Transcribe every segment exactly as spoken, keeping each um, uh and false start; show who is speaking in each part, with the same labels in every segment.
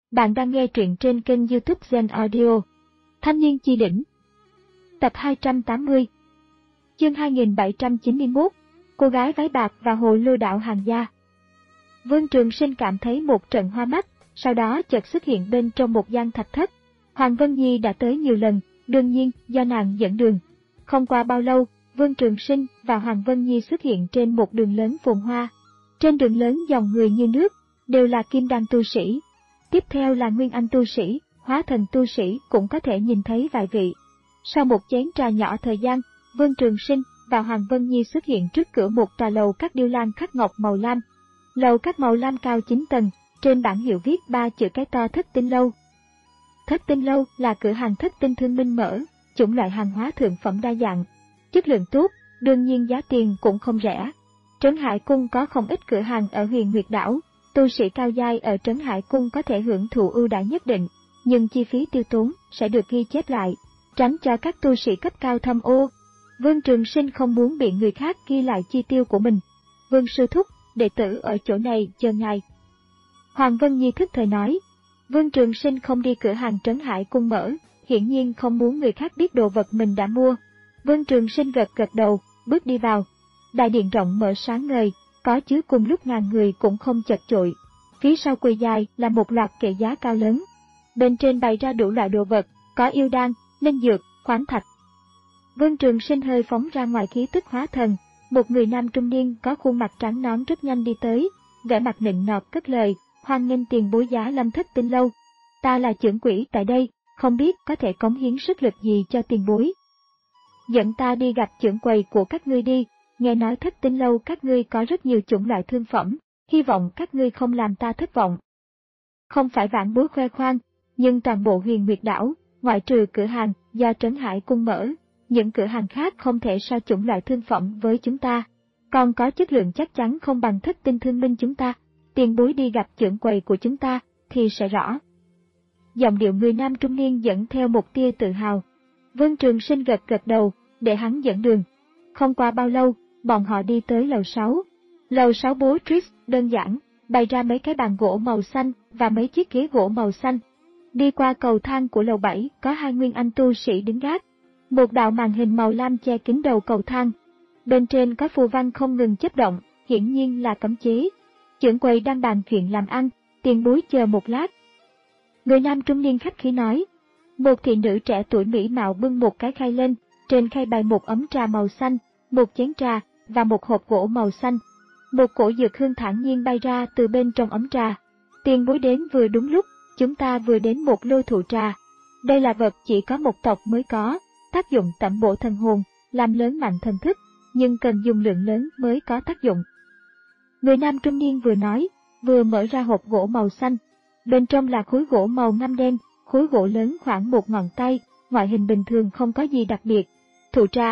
Speaker 1: Bạn đang nghe truyện trên kênh YouTube Zen Audio. Thanh niên chi đỉnh. Tập hai trăm tám mươi. Chương hai nghìn bảy trăm chín mươi mốt. Cô gái váy bạc và hồ lô đạo hàng gia. Vương Trường Sinh cảm thấy một trận hoa mắt, sau đó chợt xuất hiện bên trong một gian thạch thất. Hoàng Vân Nhi đã tới nhiều lần, đương nhiên do nàng dẫn đường. Không qua bao lâu, Vương Trường Sinh và Hoàng Vân Nhi xuất hiện trên một đường lớn phồn hoa. Trên đường lớn dòng người như nước, đều là kim đan tu sĩ. Tiếp theo là nguyên anh tu sĩ, hóa thần tu sĩ cũng có thể nhìn thấy vài vị. Sau một chén trà nhỏ thời gian, Vương Trường Sinh và Hoàng Vân Nhi xuất hiện trước cửa một tòa lầu các điêu lan khắc ngọc màu lam. Lầu các màu lam cao chín tầng, trên bảng hiệu viết ba chữ cái to Thất Tinh Lâu. Thất Tinh Lâu là cửa hàng thất tinh thương minh mở, chủng loại hàng hóa thượng phẩm đa dạng, chất lượng tốt, đương nhiên giá tiền cũng không rẻ. Trấn Hải Cung có không ít cửa hàng ở Huyền Nguyệt Đảo. Tu sĩ cao giai ở Trấn Hải Cung có thể hưởng thụ ưu đãi nhất định, nhưng chi phí tiêu tốn sẽ được ghi chép lại, tránh cho các tu sĩ cấp cao thâm ô. Vương Trường Sinh không muốn bị người khác ghi lại chi tiêu của mình. Vương sư thúc, đệ tử ở chỗ này chờ ngài. Hoàng Vân Nhi thức thời nói. Vương Trường Sinh không đi cửa hàng Trấn Hải Cung mở, hiển nhiên không muốn người khác biết đồ vật mình đã mua. Vương Trường Sinh gật gật đầu, bước đi vào. Đại điện rộng mở sáng ngời, có chứa cùng lúc ngàn người cũng không chật chội. Phía sau quầy dài là một loạt kệ giá cao lớn. Bên trên bày ra đủ loại đồ vật, có yêu đan, linh dược, khoáng thạch. Vương Trường Sinh hơi phóng ra ngoài khí tức hóa thần, một người nam trung niên có khuôn mặt trắng nõn rất nhanh đi tới, vẻ mặt nịnh nọt cất lời, hoan nghênh tiền bối giá Lâm Thất Tinh Lâu. Ta là trưởng quỹ tại đây, không biết có thể cống hiến sức lực gì cho tiền bối. Dẫn ta đi gặp trưởng quầy của các ngươi đi. Nghe nói Thất Tinh Lâu các ngươi có rất nhiều chủng loại thương phẩm, hy vọng các ngươi không làm ta thất vọng. Không phải vãn bối khoe khoang, nhưng toàn bộ Huyền Nguyệt Đảo, ngoại trừ cửa hàng do Trấn Hải Cung mở, những cửa hàng khác không thể so chủng loại thương phẩm với chúng ta, còn có chất lượng chắc chắn không bằng Thất Tinh Thương Minh chúng ta. Tiền bối đi gặp trưởng quầy của chúng ta thì sẽ rõ. Giọng điệu người nam trung niên dẫn theo một tia tự hào. Vương Trường Sinh gật gật đầu, để hắn dẫn đường. Không qua bao lâu, bọn họ đi tới lầu sáu. Lầu sáu bố trí đơn giản, bày ra mấy cái bàn gỗ màu xanh và mấy chiếc ghế gỗ màu xanh. Đi qua cầu thang của lầu bảy có hai nguyên anh tu sĩ đứng gác. Một đạo màn hình màu lam che kín đầu cầu thang. Bên trên có phù văn không ngừng chớp động, hiển nhiên là cấm chế. Trưởng quầy đang bàn chuyện làm ăn, tiền bối chờ một lát. Người nam trung niên khách khí nói. Một thị nữ trẻ tuổi mỹ mạo bưng một cái khay lên, trên khay bày một ấm trà màu xanh, một chén trà và một hộp gỗ màu xanh. Một cổ dược hương thản nhiên bay ra từ bên trong ấm trà. Tiền bối đến vừa đúng lúc, chúng ta vừa đến một lô thụ trà. Đây là vật chỉ có một tộc mới có, tác dụng tẩm bổ thần hồn, làm lớn mạnh thần thức, nhưng cần dùng lượng lớn mới có tác dụng. Người nam trung niên vừa nói, vừa mở ra hộp gỗ màu xanh. Bên trong là khối gỗ màu ngăm đen, khối gỗ lớn khoảng một ngón tay, ngoại hình bình thường không có gì đặc biệt. Thụ trà.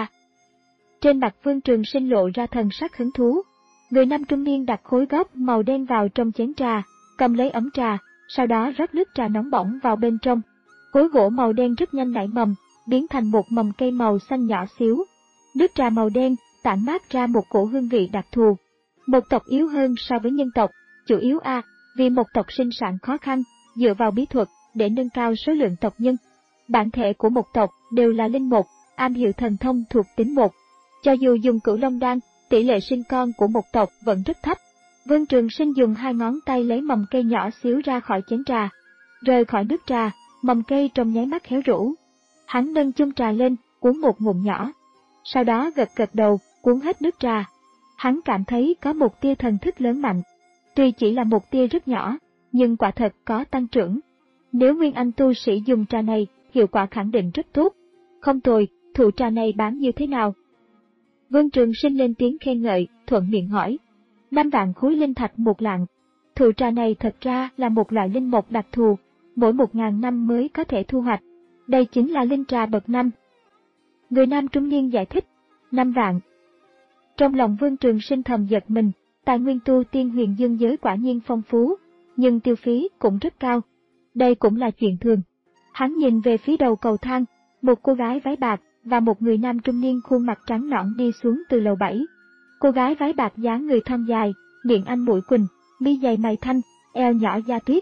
Speaker 1: Trên mặt Vương Trường Sinh lộ ra thần sắc hứng thú. Người nam trung niên đặt khối gốc màu đen vào trong chén trà, cầm lấy ấm trà, sau đó rót nước trà nóng bỏng vào bên trong. Khối gỗ màu đen rất nhanh nảy mầm, biến thành một mầm cây màu xanh nhỏ xíu. Nước trà màu đen tản mát ra một cổ hương vị đặc thù. Một tộc yếu hơn so với nhân tộc, chủ yếu a, vì một tộc sinh sản khó khăn, dựa vào bí thuật để nâng cao số lượng tộc nhân. Bản thể của một tộc đều là linh mục, am hiểu thần thông thuộc tính một. Cho dù dùng Cửu Long đan, tỷ lệ sinh con của một tộc vẫn rất thấp. Vương Trường Sinh dùng hai ngón tay lấy mầm cây nhỏ xíu ra khỏi chén trà. Rời khỏi nước trà, mầm cây trong nháy mắt héo rũ. Hắn nâng chung trà lên, uống một ngụm nhỏ. Sau đó gật gật đầu, uống hết nước trà. Hắn cảm thấy có một tia thần thức lớn mạnh. Tuy chỉ là một tia rất nhỏ, nhưng quả thật có tăng trưởng. Nếu nguyên anh tu sĩ dùng trà này, hiệu quả khẳng định rất tốt. Không tồi, thụ trà này bán như thế nào? Vương Trường Sinh lên tiếng khen ngợi, thuận miệng hỏi. Năm vạn khối linh thạch một lạng. Thụ trà này thật ra là một loại linh mộc đặc thù, mỗi một ngàn năm mới có thể thu hoạch. Đây chính là linh trà bậc năm. Người nam trung niên giải thích, năm vạn. Trong lòng Vương Trường Sinh thầm giật mình, tài nguyên tu tiên huyền dương giới quả nhiên phong phú, nhưng tiêu phí cũng rất cao. Đây cũng là chuyện thường. Hắn nhìn về phía đầu cầu thang, một cô gái váy bạc và một người nam trung niên khuôn mặt trắng nõn đi xuống từ lầu bảy. Cô gái váy bạc dáng người thon dài, miệng anh mũi quỳnh, mi dày mày thanh, eo nhỏ da tuyết.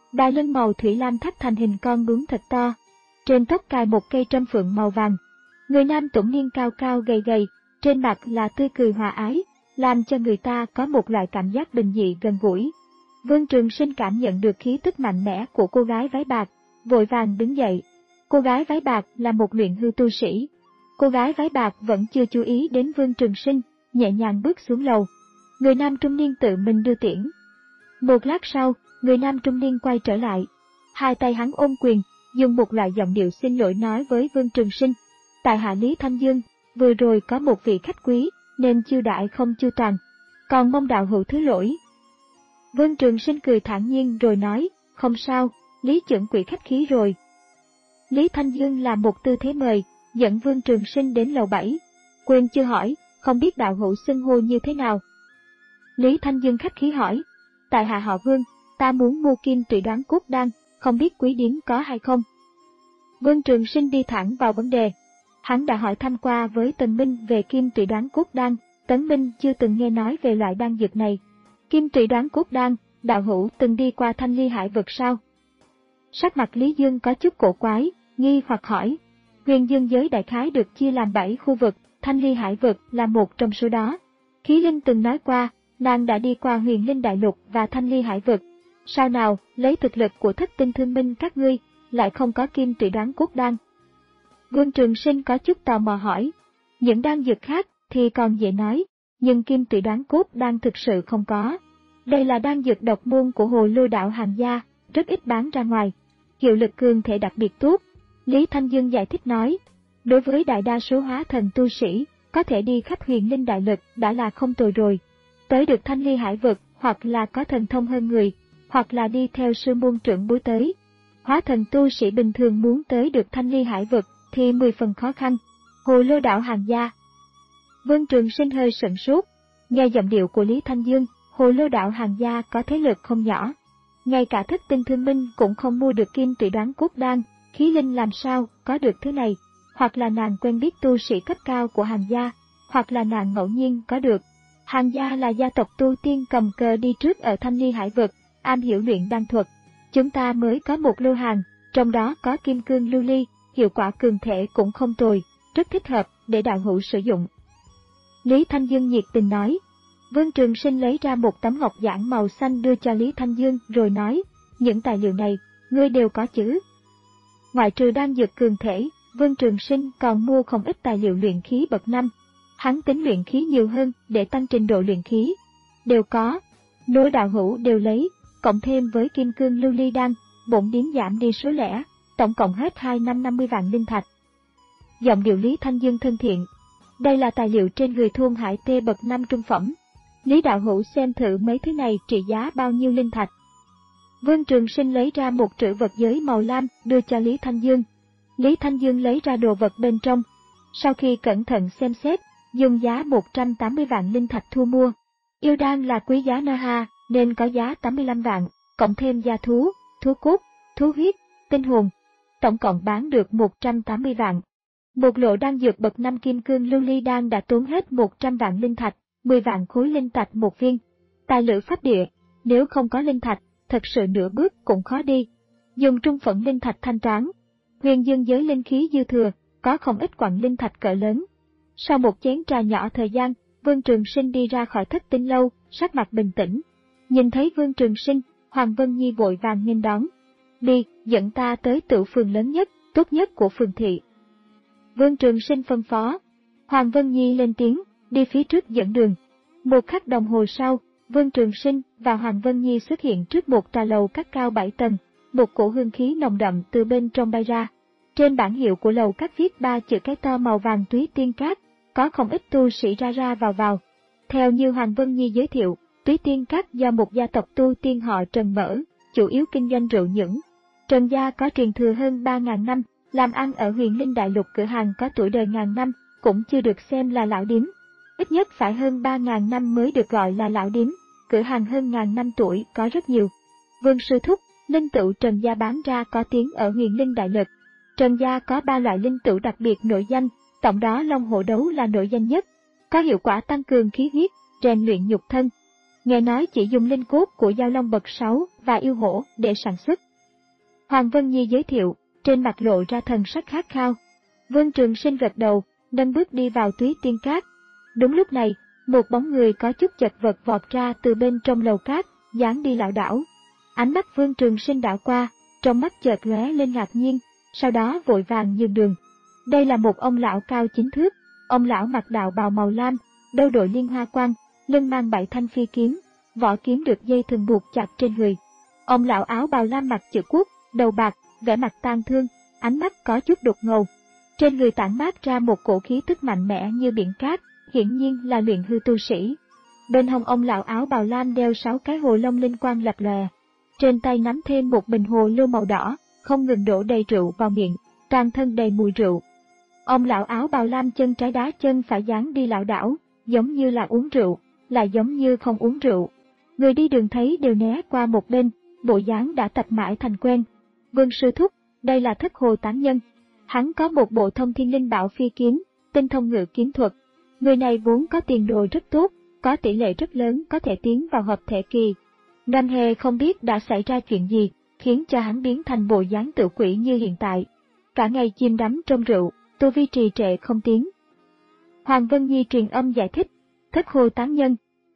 Speaker 1: đai lưng màu thủy lam thắt thành hình con bướm thật to. Trên tóc cài một cây trâm phượng màu vàng. Người nam tủng niên cao cao gầy gầy, trên mặt là tươi cười hòa ái, làm cho người ta có một loại cảm giác bình dị gần gũi. Vương Trường Sinh cảm nhận được khí tức mạnh mẽ của cô gái váy bạc, vội vàng đứng dậy. Cô gái váy bạc là một luyện hư tu sĩ. Cô gái váy bạc vẫn chưa chú ý đến Vương Trường Sinh, nhẹ nhàng bước xuống lầu. Người nam trung niên tự mình đưa tiễn. Một lát sau, người nam trung niên quay trở lại. Hai tay hắn ôm quyền, dùng một loại giọng điệu xin lỗi nói với Vương Trường Sinh. Tại hạ Lý Thanh Dương, vừa rồi có một vị khách quý, nên chiêu đãi không chu toàn. Còn mong đạo hữu thứ lỗi. Vương Trường Sinh cười thản nhiên rồi nói, không sao, Lý trưởng quỹ khách khí rồi. Lý Thanh Dương làm một tư thế mời, dẫn Vương Trường Sinh đến lầu bảy. Quên chưa hỏi, không biết đạo hữu xưng hô như thế nào. Lý Thanh Dương khách khí hỏi, tại hạ họ Vương, ta muốn mua kim tụy đoán cốt đan, không biết quý điếm có hay không. Vương Trường Sinh đi thẳng vào vấn đề. Hắn đã hỏi thăm qua với Tần Minh về kim tụy đoán cốt đan, Tấn Minh chưa từng nghe nói về loại đan dược này. Kim tụy đoán cốt đan, đạo hữu từng đi qua Thanh Ly Hải vực sao? Sắc mặt Lý Dương có chút cổ quái, nghi hoặc hỏi. Huyền Dương giới đại khái được chia làm bảy khu vực, Thanh Ly Hải vực là một trong số đó. Khí Linh từng nói qua, nàng đã đi qua Huyền Linh Đại Lục và Thanh Ly Hải vực. Sao nào, lấy thực lực của Thất Tinh Thương Minh các ngươi, lại không có kim tụy đoán cốt đan? Vương Trường Sinh có chút tò mò hỏi. Những đan dược khác thì còn dễ nói, nhưng kim tụy đoán cốt đan thực sự không có. Đây là đan dược độc môn của Hồ Lô đạo Hàng gia, rất ít bán ra ngoài. Hiệu lực cường thể đặc biệt tốt. Lý Thanh Dương giải thích nói. Đối với đại đa số hóa thần tu sĩ, có thể đi khắp Huyền Linh Đại Lục đã là không tồi rồi. Tới được Thanh Ly Hải vực, hoặc là có thần thông hơn người, hoặc là đi theo sư môn trưởng bối tới. Hóa thần tu sĩ bình thường muốn tới được Thanh Ly Hải vực thì mười phần khó khăn. Hồ Lô đạo Hàng gia. Vương Trường Sinh hơi sửng sốt, nghe giọng điệu của Lý Thanh Dương, Hồ Lô đạo Hàng gia có thế lực không nhỏ. Ngay cả Thất Tinh Thương Minh cũng không mua được kim tụy đoán cốt đan, Khí Linh làm sao có được thứ này, hoặc là nàng quen biết tu sĩ cấp cao của Hàng gia, hoặc là nàng ngẫu nhiên có được. Hàng gia là gia tộc tu tiên cầm cờ đi trước ở Thanh Ly Hải vực, am hiểu luyện đan thuật. Chúng ta mới có một lô hàng, trong đó có kim cương lưu ly, hiệu quả cường thể cũng không tồi, rất thích hợp để đạo hữu sử dụng. Lý Thanh Dương nhiệt tình nói. Vương Trường Sinh lấy ra một tấm ngọc giản màu xanh đưa cho Lý Thanh Dương rồi nói, những tài liệu này, ngươi đều có chứ? Ngoại trừ đan dược cường thể, Vương Trường Sinh còn mua không ít tài liệu luyện khí bậc năm. Hắn tính luyện khí nhiều hơn để tăng trình độ luyện khí. Đều có, nối đạo hữu đều lấy, cộng thêm với kim cương lưu ly đan, bổn điếm giảm đi số lẻ, tổng cộng hết hai trăm năm mươi vạn linh thạch. Giọng điệu Lý Thanh Dương thân thiện. Đây là tài liệu trên người thôn hải tê bậc năm trung phẩm. Lý đạo hữu xem thử mấy thứ này trị giá bao nhiêu linh thạch. Vương Trường Sinh lấy ra một trữ vật giới màu lam đưa cho Lý Thanh Dương. Lý Thanh Dương lấy ra đồ vật bên trong. Sau khi cẩn thận xem xét, dùng giá một trăm tám mươi vạn linh thạch thu mua. Yêu đan là quý giá na ha, nên có giá tám mươi lăm vạn, cộng thêm gia thú, thú cốt, thú huyết, tinh hồn. Tổng cộng bán được một trăm tám mươi vạn. Một lộ đan dược bậc năm kim cương lưu ly đan đã tốn hết một trăm vạn linh thạch, mười vạn khối linh thạch một viên. Tài lữ pháp địa, nếu không có linh thạch, thật sự nửa bước cũng khó đi. Dùng trung phẩm linh thạch thanh toán. Huyền Dương giới linh khí dư thừa, có không ít quặng linh thạch cỡ lớn. Sau một chén trà nhỏ thời gian, Vương Trường Sinh đi ra khỏi Thất Tinh lâu, sắc mặt bình tĩnh. Nhìn thấy Vương Trường Sinh, Hoàng Vân Nhi vội vàng nghênh đón. Đi, dẫn ta tới tửu phường lớn nhất, tốt nhất của phường thị. Vương Trường Sinh phân phó. Hoàng Vân Nhi lên tiếng, đi phía trước dẫn đường. Một khắc đồng hồ sau, Vương Trường Sinh và Hoàng Vân Nhi xuất hiện trước một tòa lầu các cao bảy tầng, một cổ hương khí nồng đậm từ bên trong bay ra. Trên bảng hiệu của lầu các viết ba chữ cái to màu vàng Túy Tiên Các, có không ít tu sĩ ra ra vào vào. Theo như Hoàng Vân Nhi giới thiệu, Túy Tiên Các do một gia tộc tu tiên họ Trần mở, chủ yếu kinh doanh rượu nhưỡng. Trần gia có truyền thừa hơn ba nghìn năm, làm ăn ở Huyền Linh Đại Lục, cửa hàng có tuổi đời ngàn năm, cũng chưa được xem là lão điếm. Ít nhất phải hơn ba nghìn năm mới được gọi là lão điếm, cửa hàng hơn ngàn năm tuổi có rất nhiều. Vương sư thúc, linh tửu Trần gia bán ra có tiếng ở Huyền Linh Đại Lục. Trần gia có ba loại linh tửu đặc biệt nổi danh, tổng đó Long Hổ Đấu là nổi danh nhất, có hiệu quả tăng cường khí huyết, rèn luyện nhục thân. nghe nói chỉ dùng linh cốt của Giao Long bậc sáu và yêu hổ để sản xuất. Hoàng Vân Nhi giới thiệu, trên mặt lộ ra thần sắc khát khao. Vương Trường Sinh gật đầu, nâng bước đi vào Túy Tiên Cát. Đúng lúc này, một bóng người có chút chật vật vọt ra từ bên trong lầu cát, dáng đi lảo đảo. Ánh mắt Vương Trường Sinh đảo qua, trong mắt chợt lóe lên ngạc nhiên, sau đó vội vàng nhường đường. Đây là một ông lão cao chín thước, ông lão mặc đạo bào màu lam, đầu đội liên hoa quan, lưng mang bảy thanh phi kiếm, vỏ kiếm được dây thừng buộc chặt trên người. Ông lão áo bào lam mặc chữ quốc, đầu bạc, vẻ mặt tang thương, ánh mắt có chút đục ngầu. Trên người tản mát ra một cổ khí tức mạnh mẽ như biển cát, hiển nhiên là luyện hư tu sĩ. Bên hông ông lão áo bào lam đeo sáu cái hồ lông linh quang lập lòe. Trên tay nắm thêm một bình hồ lô màu đỏ, không ngừng đổ đầy rượu vào miệng, toàn thân đầy mùi rượu. Ông lão áo bào lam chân trái đá chân phải dáng đi lảo đảo, giống như là uống rượu, lại giống như không uống rượu. Người đi đường thấy đều né qua một bên, bộ dáng đã tập mãi thành quen. Vương sư thúc, đây là Thất Hồ Tán Nhân. Hắn có một bộ thông thiên linh bảo phi kiếm, tinh thông ngự kiếm thuật. Người này vốn có tiền đồ rất tốt, có tỷ lệ rất lớn có thể tiến vào hợp thể kỳ. Nam Hề không biết đã xảy ra chuyện gì, khiến cho hắn biến thành bộ dáng tự quỷ như hiện tại. Cả ngày chìm đắm trong rượu, tu vi trì trệ không tiến. Hoàng Vân Nhi truyền âm giải thích, Thất Hồ Tán Nhân.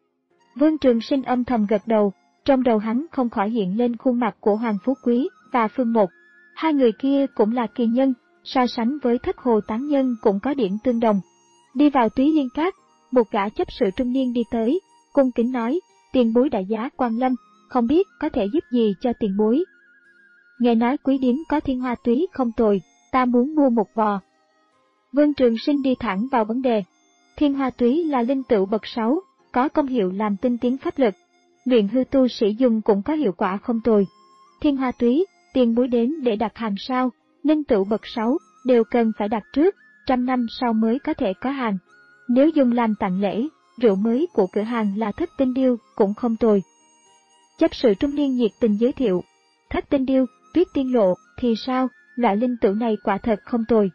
Speaker 1: Vương Trường Sinh âm thầm gật đầu, trong đầu hắn không khỏi hiện lên khuôn mặt của Hoàng Phú Quý và Phương Một. Hai người kia cũng là kỳ nhân, so sánh với Thất Hồ Tán Nhân cũng có điểm tương đồng. Đi vào Túy Liên Cát, một gã chấp sự trung niên đi tới, cung kính nói, tiền bối đại giá quan lâm, không biết có thể giúp gì cho tiền bối. Nghe nói quý điếm có thiên hoa túy không tồi, ta muốn mua một vò. Vương Trường Sinh đi thẳng vào vấn đề. Thiên hoa túy là linh tựu bậc sáu, có công hiệu làm tinh tiến pháp lực. Luyện hư tu sĩ dùng cũng có hiệu quả không tồi. Thiên hoa túy, tiền bối đến để đặt hàng sao, linh tựu bậc sáu, đều cần phải đặt trước, trăm năm sau mới có thể có hàng. Nếu dùng làm tặng lễ, rượu mới của cửa hàng là Thất Tinh Điêu cũng không tồi. Chấp sự trung niên nhiệt tình giới thiệu, Thất Tinh Điêu, Tuyết Tiên Lộ, thì sao, loại linh tựu này quả thật không tồi.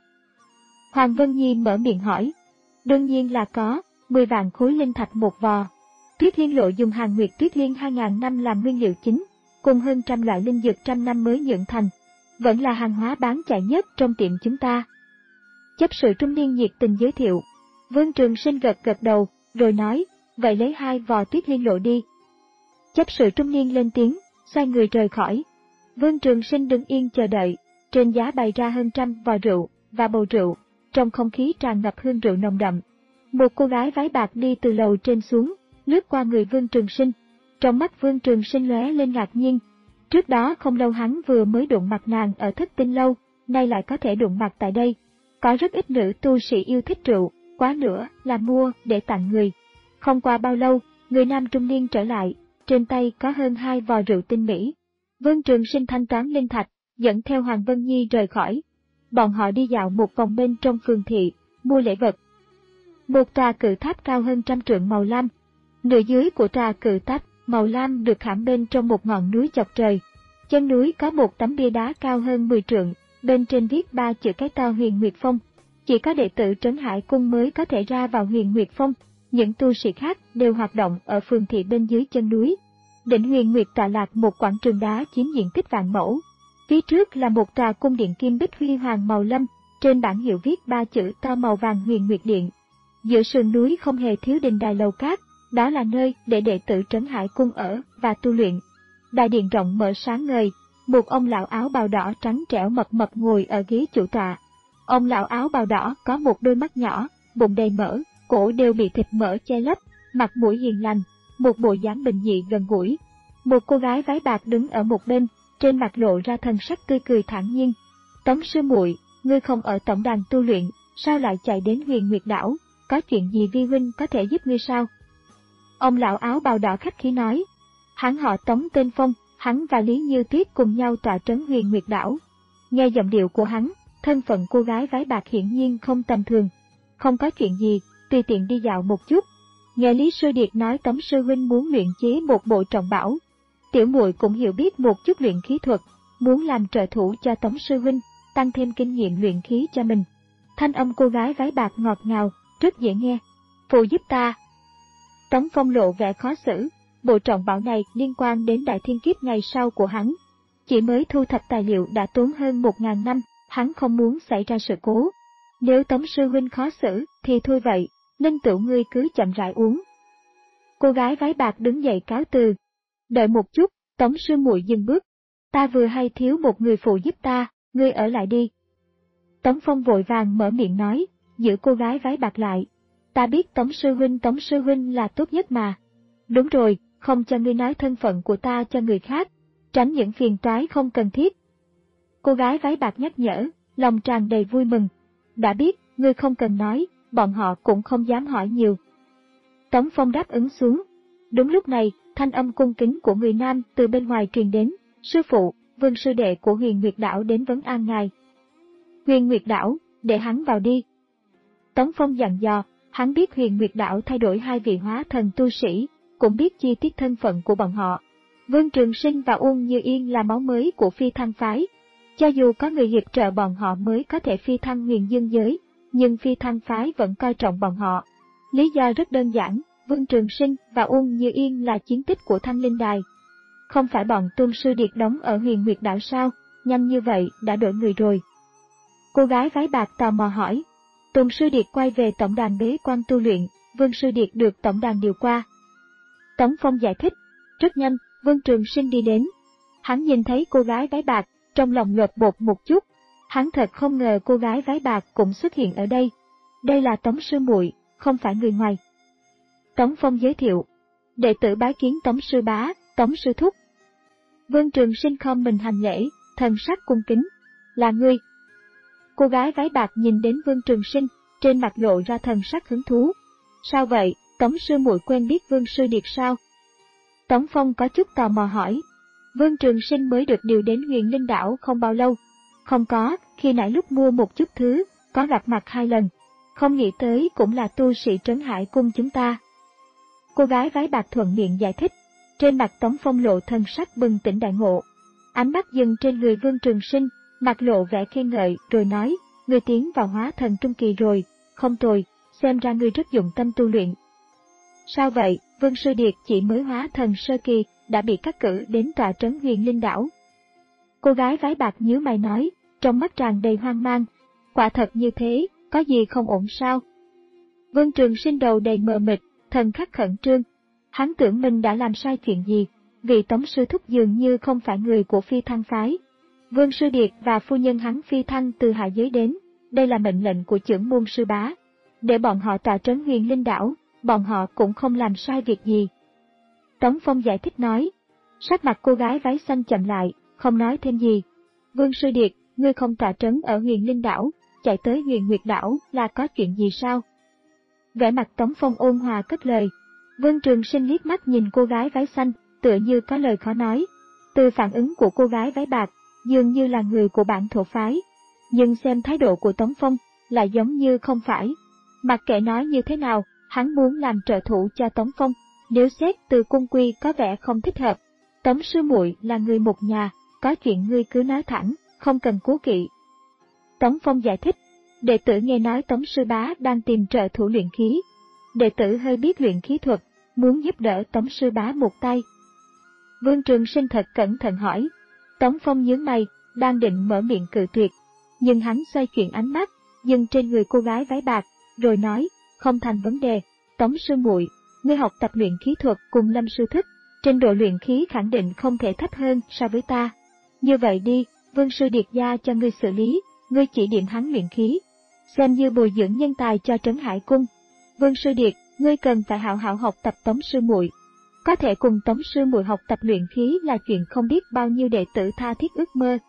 Speaker 1: Hoàng Vân Nhi mở miệng hỏi, đương nhiên là có, mười vạn khối linh thạch một vò. Tuyết Liên Lộ dùng hàng nguyệt tuyết liên hai nghìn năm làm nguyên liệu chính, cùng hơn trăm loại linh dược trăm năm mới nhưỡng thành, vẫn là hàng hóa bán chạy nhất trong tiệm chúng ta. Chấp sự trung niên nhiệt tình giới thiệu. Vương Trường Sinh gật gật đầu, rồi nói, vậy lấy hai vò Tuyết Liên Lộ đi. Chấp sự trung niên lên tiếng, xoay người rời khỏi. Vương Trường Sinh đứng yên chờ đợi, trên giá bày ra hơn trăm vò rượu và bầu rượu, trong không khí tràn ngập hương rượu nồng đậm. Một cô gái váy bạc đi từ lầu trên xuống, lướt qua người Vương Trường Sinh. Trong mắt Vương Trường Sinh lóe lên ngạc nhiên. Trước đó không lâu hắn vừa mới đụng mặt nàng ở Thất Tinh Lâu, nay lại có thể đụng mặt tại đây. Có rất ít nữ tu sĩ yêu thích rượu, quá nữa là mua để tặng người. Không qua bao lâu, người nam trung niên trở lại, trên tay có hơn hai vò rượu tinh mỹ. Vương Trường Sinh thanh toán linh thạch, dẫn theo Hoàng Vân Nhi rời khỏi. Bọn họ đi dạo một vòng bên trong phường thị, mua lễ vật. Một tòa cự tháp cao hơn trăm trượng màu lam. Nửa dưới của tòa cự tháp màu lam được khảm bên trong một ngọn núi chọc trời. Chân núi có một tấm bia đá cao hơn mười trượng, bên trên viết ba chữ cái to Huyền Nguyệt Phong. Chỉ có đệ tử Trấn Hải Cung mới có thể ra vào Huyền Nguyệt Phong, những tu sĩ khác đều hoạt động ở phường thị bên dưới chân núi. Đỉnh Huyền Nguyệt tọa lạc một quảng trường đá chiếm diện tích vạn mẫu. Phía trước là một tòa cung điện kim bích huy hoàng màu lâm, trên bảng hiệu viết ba chữ to màu vàng Huyền Nguyệt Điện. Giữa sườn núi không hề thiếu đình đài lầu cát, đó là nơi để đệ tử Trấn Hải Cung ở và tu luyện. Đại điện rộng mở sáng ngời, một ông lão áo bào đỏ trắng trẻo mập mập ngồi ở ghế chủ tọa. Ông lão áo bào đỏ có một đôi mắt nhỏ, bụng đầy mỡ, cổ đều bị thịt mỡ che lấp, mặt mũi hiền lành, một bộ dáng bình dị gần gũi. Một cô gái váy bạc đứng ở một bên, trên mặt lộ ra thần sắc tươi cười thản nhiên. Tống sư muội, ngươi không ở tổng đàn tu luyện, sao lại chạy đến Huyền Nguyệt đảo? Có chuyện gì vi huynh có thể giúp ngươi sao? Ông lão áo bào đỏ khách khí nói. Hắn họ Tống tên Phong, hắn và Lý Như Tuyết cùng nhau tọa trấn Huyền Nguyệt đảo. Nghe giọng điệu của hắn, thân phận cô gái váy bạc hiển nhiên không tầm thường. Không có chuyện gì, tùy tiện đi dạo một chút. Nghe Lý Sư Điệt nói Tống sư huynh muốn luyện chế một bộ trọng bảo. Tiểu muội cũng hiểu biết một chút luyện khí thuật, muốn làm trợ thủ cho Tống sư huynh, tăng thêm kinh nghiệm luyện khí cho mình. Thanh âm cô gái váy bạc ngọt ngào, rất dễ nghe. Phụ giúp ta. Tống Phong lộ vẻ khó xử, bộ trọng bảo này liên quan đến đại thiên kiếp ngày sau của hắn. Chỉ mới thu thập tài liệu đã tốn hơn một ngàn năm, hắn không muốn xảy ra sự cố. Nếu Tống sư huynh khó xử, thì thôi vậy, Ninh Tửu ngươi cứ chậm rãi uống. Cô gái váy bạc đứng dậy cáo từ. Đợi một chút, Tống sư muội dừng bước. Ta vừa hay thiếu một người phụ giúp ta, ngươi ở lại đi. Tống Phong vội vàng mở miệng nói, giữ cô gái váy bạc lại. Ta biết Tống sư huynh Tống sư huynh là tốt nhất mà. Đúng rồi, không cho ngươi nói thân phận của ta cho người khác, tránh những phiền toái không cần thiết. Cô gái váy bạc nhắc nhở, lòng tràn đầy vui mừng. Đã biết, ngươi không cần nói, bọn họ cũng không dám hỏi nhiều. Tống Phong đáp ứng xuống. Đúng lúc này, thanh âm cung kính của người nam từ bên ngoài truyền đến, sư phụ, Vương sư đệ của Huyền Nguyệt Đảo đến vấn an ngài. Huyền Nguyệt Đảo, để hắn vào đi. Tống Phong dặn dò, hắn biết Huyền Nguyệt Đảo thay đổi hai vị hóa thần tu sĩ, cũng biết chi tiết thân phận của bọn họ. Vương Trường Sinh và Uông Như Yên là máu mới của Phi Thăng phái. Cho dù có người hiệp trợ bọn họ mới có thể phi thăng huyền dương giới, nhưng Phi Thăng phái vẫn coi trọng bọn họ. Lý do rất đơn giản, Vương Trường Sinh và Uông Như Yên là chiến tích của Thanh Linh Đài. Không phải bọn Tôn Sư Điệt đóng ở Huyền Nguyệt Đảo sao, nhanh như vậy đã đổi người rồi. Cô gái váy bạc tò mò hỏi. Tôn Sư Điệt quay về tổng đàn bế quan tu luyện, Vương Sư Điệt được tổng đàn điều qua. Tống Phong giải thích. Rất nhanh, Vương Trường Sinh đi đến. Hắn nhìn thấy cô gái váy bạc, trong lòng lột bột một chút. Hắn thật không ngờ cô gái váy bạc cũng xuất hiện ở đây. Đây là Tống sư muội, không phải người ngoài. Tống Phong giới thiệu. Đệ tử bái kiến Tống sư bá, Tống sư thúc. Vương Trường Sinh khom mình hành lễ, thần sắc cung kính. Là ngươi. Cô gái váy bạc nhìn đến Vương Trường Sinh, trên mặt lộ ra thần sắc hứng thú. Sao vậy, Tống sư muội quen biết Vương sư điệt sao? Tống Phong có chút tò mò hỏi. Vương Trường Sinh mới được điều đến Huyền Linh Đảo không bao lâu. Không có, khi nãy lúc mua một chút thứ, có gặp mặt hai lần. Không nghĩ tới cũng là tu sĩ Trấn Hải Cung chúng ta. Cô gái váy bạc thuận miệng giải thích. Trên mặt Tống Phong lộ thần sắc bừng tỉnh đại ngộ. Ánh mắt dừng trên người Vương Trường Sinh, mặt lộ vẻ khen ngợi rồi nói, ngươi tiến vào hóa thần trung kỳ rồi, không tồi, xem ra ngươi rất dụng tâm tu luyện. Sao vậy, Vương Sư Điệt chỉ mới hóa thần sơ kỳ, đã bị cắt cử đến tọa trấn Huyền Linh Đảo. Cô gái váy bạc nhíu mày nói, trong mắt tràn đầy hoang mang. Quả thật như thế, có gì không ổn sao? Vương Trường Sinh đầu đầy mờ mịt, thần khắc khẩn trương. Hắn tưởng mình đã làm sai chuyện gì, vì Tống sư thúc dường như không phải người của Phi Thăng phái. Vương Sư Điệt và phu nhân hắn phi thăng từ hạ giới đến, đây là mệnh lệnh của trưởng môn sư bá. Để bọn họ tọa trấn Huyền Linh Đảo, bọn họ cũng không làm sai việc gì. Tống Phong giải thích nói. Sắc mặt cô gái váy xanh chậm lại, không nói thêm gì. Vương Sư Điệt, ngươi không tọa trấn ở Huyền Linh Đảo, chạy tới Huyền Nguyệt Đảo là có chuyện gì sao? Vẻ mặt Tống Phong ôn hòa cất lời. Vương Trường Sinh liếc mắt nhìn cô gái váy xanh, tựa như có lời khó nói. Từ phản ứng của cô gái váy bạc, dường như là người của bản thổ phái. Nhưng xem thái độ của Tống Phong, lại giống như không phải. Mặc kệ nói như thế nào, hắn muốn làm trợ thủ cho Tống Phong. Nếu xét từ cung quy có vẻ không thích hợp. Tống sư muội là người một nhà, có chuyện ngươi cứ nói thẳng, không cần cố kỵ. Tống Phong giải thích. Đệ tử nghe nói Tống sư bá đang tìm trợ thủ luyện khí. Đệ tử hơi biết luyện khí thuật, muốn giúp đỡ Tống sư bá một tay. Vương Trường Sinh thật cẩn thận hỏi. Tống Phong nhướng mày, đang định mở miệng cự tuyệt, nhưng hắn xoay chuyển ánh mắt, dừng trên người cô gái váy bạc, rồi nói, không thành vấn đề. Tống sư muội, ngươi học tập luyện khí thuật cùng Lâm sư thúc, trình độ luyện khí khẳng định không thể thấp hơn so với ta. Như vậy đi, Vương sư điệt gia cho ngươi xử lý, ngươi chỉ điểm hắn luyện khí, xem như bồi dưỡng nhân tài cho Trấn Hải Cung. Vương sư điệt, ngươi cần phải hảo hảo học tập Tống sư muội. Có thể cùng Tống sư muội học tập luyện khí là chuyện không biết bao nhiêu đệ tử tha thiết ước mơ.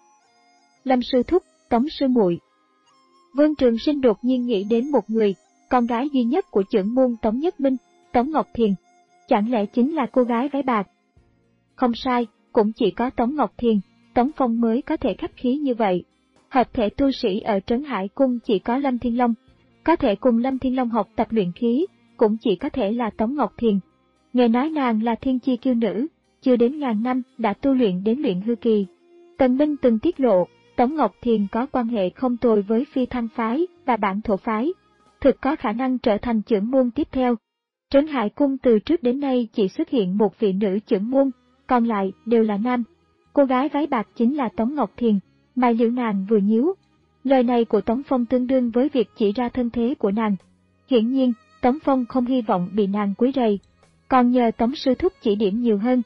Speaker 1: Lâm sư thúc, Tống sư muội. Vương Trường Sinh đột nhiên nghĩ đến một người, con gái duy nhất của trưởng môn Tống Nhất Minh, Tống Ngọc Thiền. Chẳng lẽ chính là cô gái váy bạc? Không sai, cũng chỉ có Tống Ngọc Thiền, Tống Phong mới có thể khách khí như vậy. Hợp thể tu sĩ ở Trấn Hải Cung chỉ có Lâm Thiên Long. Có thể cùng Lâm Thiên Long học tập luyện khí, cũng chỉ có thể là Tống Ngọc Thiền. Nghe nói nàng là thiên chi kiêu nữ, chưa đến ngàn năm đã tu luyện đến luyện hư kỳ. Tần Minh từng tiết lộ, Tống Ngọc Thiền có quan hệ không tồi với Phi Thăng phái và bản thổ phái, thực có khả năng trở thành trưởng môn tiếp theo. Trấn Hải Cung từ trước đến nay chỉ xuất hiện một vị nữ trưởng môn, còn lại đều là nam. Cô gái váy bạc chính là Tống Ngọc Thiền, mày liễu nàng vừa nhíu. Lời này của Tống Phong tương đương với việc chỉ ra thân thế của nàng. Hiển nhiên, Tống Phong không hy vọng bị nàng quấy rầy, còn nhờ Tống sư thúc chỉ điểm nhiều hơn.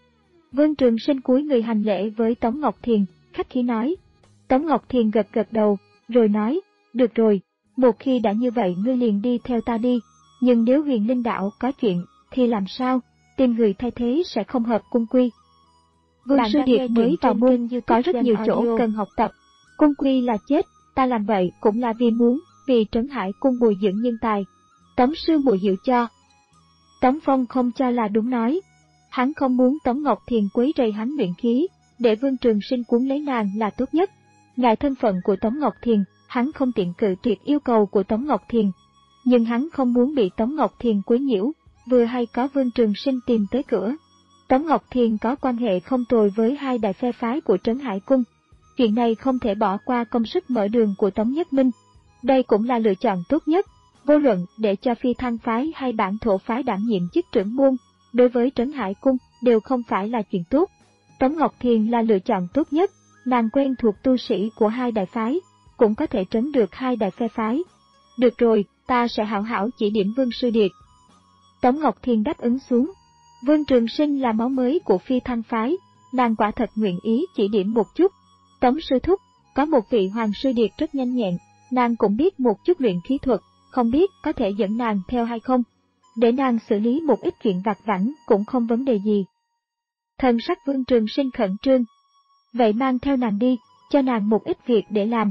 Speaker 1: Vương Trường Sinh cúi người hành lễ với Tống Ngọc Thiền, khách khí nói. Tống Ngọc Thiền gật gật đầu, rồi nói, được rồi, một khi đã như vậy ngươi liền đi theo ta đi, nhưng nếu Huyền Linh Đạo có chuyện, thì làm sao, tìm người thay thế sẽ không hợp cung quy. Vương Sư Điệt mới vào môn, có rất nhiều chỗ cần học tập. Cung quy là chết, ta làm vậy cũng là vì muốn, vì Trấn Hải Cung bồi dưỡng nhân tài. Tống sư muội hiểu cho. Tống Phong không cho là đúng nói. Hắn không muốn Tống Ngọc Thiền quấy rầy hắn luyện khí, để Vương Trường Sinh cuốn lấy nàng là tốt nhất. Ngại thân phận của Tống Ngọc Thiền, hắn không tiện cự tuyệt yêu cầu của Tống Ngọc Thiền. Nhưng hắn không muốn bị Tống Ngọc Thiền quấy nhiễu, vừa hay có Vương Trường Sinh tìm tới cửa. Tống Ngọc Thiền có quan hệ không tồi với hai đại phe phái của Trấn Hải Cung. Chuyện này không thể bỏ qua công sức mở đường của Tống Nhất Minh. Đây cũng là lựa chọn tốt nhất, vô luận để cho Phi Thăng phái hay Bản Thổ phái đảm nhiệm chức trưởng môn, đối với Trấn Hải Cung đều không phải là chuyện tốt. Tống Ngọc Thiền là lựa chọn tốt nhất, nàng quen thuộc tu sĩ của hai đại phái, cũng có thể trấn được hai đại phe phái. Được rồi, ta sẽ hảo hảo chỉ điểm Vương Sư Điệt. Tống Ngọc Thiền đáp ứng xuống. Vương Trường Sinh là máu mới của Phi Thăng phái, nàng quả thật nguyện ý chỉ điểm một chút. Tống sư thúc, có một vị Hoàng Sư Điệt rất nhanh nhẹn, nàng cũng biết một chút luyện khí thuật, không biết có thể dẫn nàng theo hay không. Để nàng xử lý một ít chuyện vặt vãnh cũng không vấn đề gì. Thần sắc Vương Trường Sinh khẩn trương. Vậy mang theo nàng đi, cho nàng một ít việc để làm.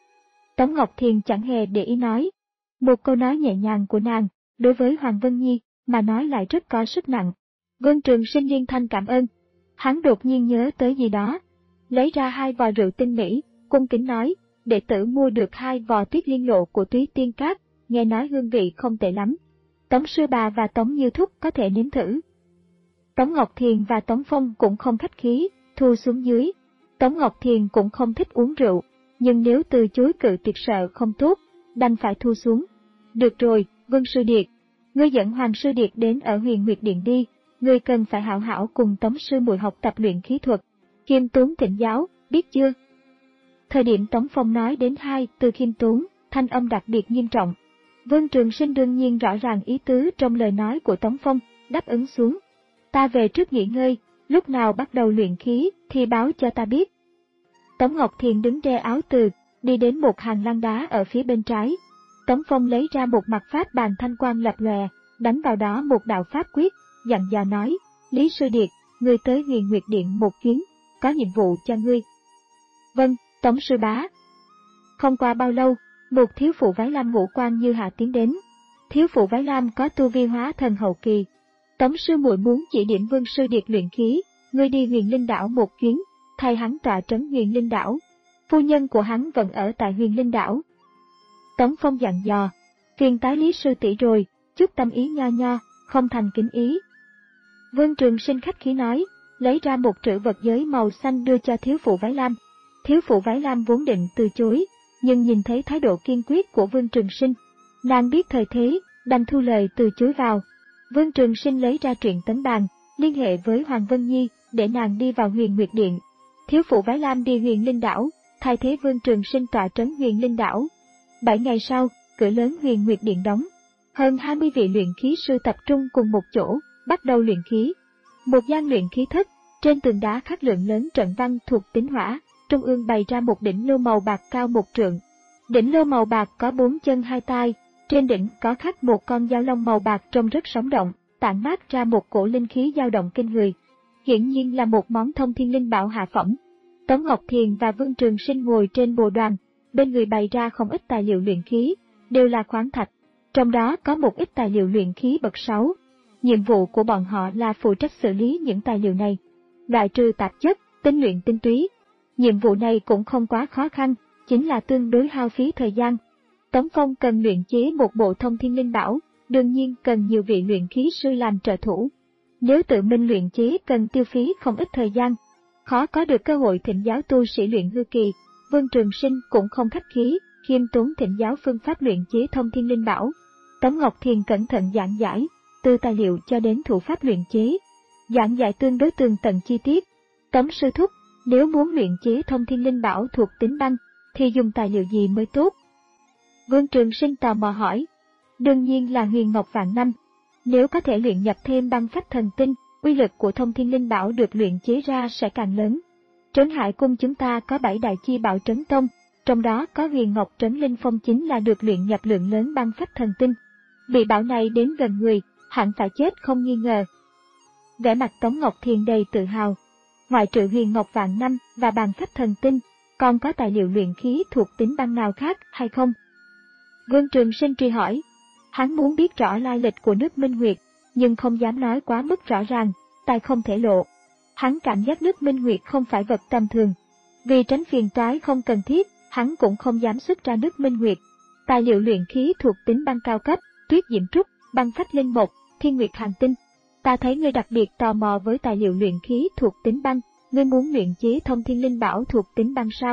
Speaker 1: Tống Ngọc Thiền chẳng hề để ý nói. Một câu nói nhẹ nhàng của nàng, đối với Hoàng Vân Nhi, mà nói lại rất có sức nặng. Vương Trường Sinh liên thanh cảm ơn. Hắn đột nhiên nhớ tới gì đó. Lấy ra hai vò rượu tinh mỹ, cung kính nói, đệ tử mua được hai vò Tuyết Liên Lộ của Túy Tiên Các, nghe nói hương vị không tệ lắm. Tống sư bà và Tống Như Thúc có thể nếm thử. Tống Ngọc Thiền và Tống Phong cũng không khách khí, thu xuống dưới. Tống Ngọc Thiền cũng không thích uống rượu, nhưng nếu từ chối cự tuyệt sợ không tốt, đành phải thu xuống. Được rồi, Vương Sư Điệt, ngươi dẫn Hoàng Sư Điệt đến ở Huyền Nguyệt Điện đi, ngươi cần phải hảo hảo cùng Tống sư muội học tập luyện khí thuật. Khiêm tốn thỉnh giáo, biết chưa? Thời điểm Tống Phong nói đến hai từ khiêm tốn, thanh âm đặc biệt nghiêm trọng. Vương Trường Sinh đương nhiên rõ ràng ý tứ trong lời nói của Tống Phong, đáp ứng xuống. Ta về trước nghỉ ngơi, lúc nào bắt đầu luyện khí thì báo cho ta biết. Tống Ngọc Thiền đứng đe áo từ, đi đến một hàng lăng đá ở phía bên trái. Tống Phong lấy ra một mặt pháp bàn thanh quang lập lòe, đánh vào đó một đạo pháp quyết, dặn dò nói, Lý Sư Điệt, ngươi tới Huyền Nguyệt Điện một chuyến, có nhiệm vụ cho ngươi. Vâng, Tống sư bá. Không qua bao lâu, một thiếu phụ váy lam ngũ quan như hạ tiến đến. Thiếu phụ váy lam có tu vi hóa thần hậu kỳ. Tống sư muội muốn chỉ điểm Vương Sư Điệt luyện khí, ngươi đi Huyền Linh Đảo một chuyến, thay hắn tọa trấn Huyền Linh Đảo. Phu nhân của hắn vẫn ở tại Huyền Linh Đảo. Tống Phong dặn dò, phiền tái Lý sư tỷ rồi, chút tâm ý nho nho, không thành kính ý. Vương Trường Sinh khách khí nói, lấy ra một trữ vật giới màu xanh đưa cho thiếu phụ váy lam. Thiếu phụ váy lam vốn định từ chối, nhưng nhìn thấy thái độ kiên quyết của Vương Trường Sinh, nàng biết thời thế, đành thu lời từ chối vào. Vương Trường Sinh lấy ra truyện tấn bàn, liên hệ với Hoàng Vân Nhi để nàng đi vào Huyền Nguyệt Điện. Thiếu phụ váy lam đi Huyền Linh Đảo, thay thế Vương Trường Sinh tọa trấn Huyền Linh Đảo. Bảy ngày sau, cửa lớn Huyền Nguyệt Điện đóng, hơn hai mươi vị luyện khí sư tập trung cùng một chỗ, bắt đầu luyện khí. Một gian luyện khí thất, trên tường đá khắc lượng lớn trận văn thuộc tính hỏa, trung ương bày ra một đỉnh lô màu bạc cao một trượng. Đỉnh lô màu bạc có bốn chân hai tai, trên đỉnh có khắc một con dao long màu bạc trông rất sống động, tản mát ra một cổ linh khí dao động kinh người. Hiển nhiên là một món thông thiên linh bảo hạ phẩm. Tống Ngọc Thiền và Vương Trường Sinh ngồi trên bồ đoàn, bên người bày ra không ít tài liệu luyện khí, đều là khoáng thạch. Trong đó có một ít tài liệu luyện khí bậc sáu. Nhiệm vụ của bọn họ là phụ trách xử lý những tài liệu này, loại trừ tạp chất, tinh luyện tinh túy. Nhiệm vụ này cũng không quá khó khăn, chính là tương đối hao phí thời gian. Tống Phong cần luyện chế một bộ thông thiên linh bảo, đương nhiên cần nhiều vị luyện khí sư làm trợ thủ. Nếu tự mình luyện chế cần tiêu phí không ít thời gian, khó có được cơ hội thỉnh giáo tu sĩ luyện hư kỳ. Vương Trường Sinh cũng không khách khí, khiêm tốn thỉnh giáo phương pháp luyện chế thông thiên linh bảo. Tống Ngọc Thiền cẩn thận giảng giải, từ tài liệu cho đến thủ pháp luyện chế. Giảng giải tương đối tường tận chi tiết. Tống sư thúc, nếu muốn luyện chế thông thiên linh bảo thuộc tính băng, thì dùng tài liệu gì mới tốt? Vương Trường Sinh tò mò hỏi. Đương nhiên là huyền ngọc vạn năm. Nếu có thể luyện nhập thêm băng phách thần tinh, uy lực của thông thiên linh bảo được luyện chế ra sẽ càng lớn. Trấn Hải Cung chúng ta có bảy đại chi bảo trấn tông, trong đó có huyền ngọc trấn linh phong chính là được luyện nhập lượng lớn băng phách thần tinh. Bị bảo này đến gần người, hẳn phải chết không nghi ngờ. Vẻ mặt Tống Ngọc Thiền đầy tự hào. Ngoại trừ huyền ngọc vạn năm và băng phách thần tinh, còn có tài liệu luyện khí thuộc tính băng nào khác hay không? Vương Trường Sinh truy hỏi. Hắn muốn biết rõ lai lịch của nước Minh Nguyệt, nhưng không dám nói quá mức rõ ràng, tài không thể lộ. Hắn cảm giác nước Minh Nguyệt không phải vật tầm thường. Vì tránh phiền toái không cần thiết, hắn cũng không dám xuất ra nước Minh Nguyệt. Tài liệu luyện khí thuộc tính băng cao cấp, tuyết diễm trúc, băng phách linh mộc, thiên nguyệt hành tinh. Ta thấy ngươi đặc biệt tò mò với tài liệu luyện khí thuộc tính băng, ngươi muốn luyện chế thông thiên linh bảo thuộc tính băng sao?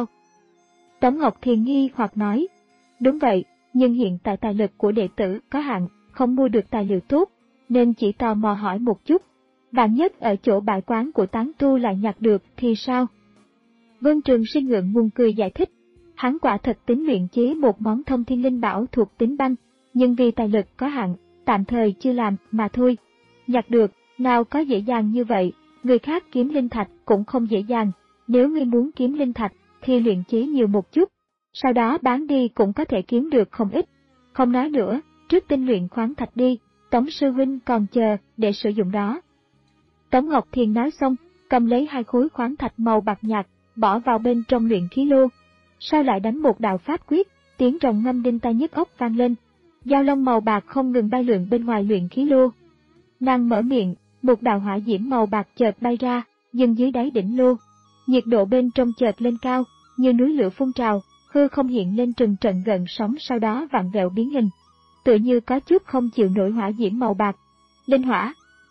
Speaker 1: Tống Ngọc Thiền nghi hoặc nói. Đúng vậy, nhưng hiện tại tài lực của đệ tử có hạn, không mua được tài liệu tốt, nên chỉ tò mò hỏi một chút. Vạn nhất ở chỗ bãi quán của tán tu lại nhặt được thì sao? Vương Trường Sinh ngượng ngùng cười giải thích. Hắn quả thật tính luyện chế một món thông thiên linh bảo thuộc tính băng, nhưng vì tài lực có hạn, tạm thời chưa làm mà thôi. Nhặt được, nào có dễ dàng như vậy, người khác kiếm linh thạch cũng không dễ dàng. Nếu ngươi muốn kiếm linh thạch, thì luyện chế nhiều một chút, sau đó bán đi cũng có thể kiếm được không ít. Không nói nữa, trước tinh luyện khoáng thạch đi, Tống sư huynh còn chờ để sử dụng đó. Tống Ngọc Thiền nói xong, cầm lấy hai khối khoáng thạch màu bạc nhạt, bỏ vào bên trong luyện khí lô. Sau lại đánh một đạo pháp quyết, tiếng rồng ngâm đinh tai nhức óc vang lên. Dao long màu bạc không ngừng bay lượn bên ngoài luyện khí lô. Nàng mở miệng, một đạo hỏa diễm màu bạc chợt bay ra, dừng dưới đáy đỉnh lô. Nhiệt độ bên trong chợt lên cao, như núi lửa phun trào, hư không hiện lên từng trận gợn sóng, sau đó vặn vẹo biến hình, tựa như có chút không chịu nổi hỏa diễm màu bạc. Linh hỏa.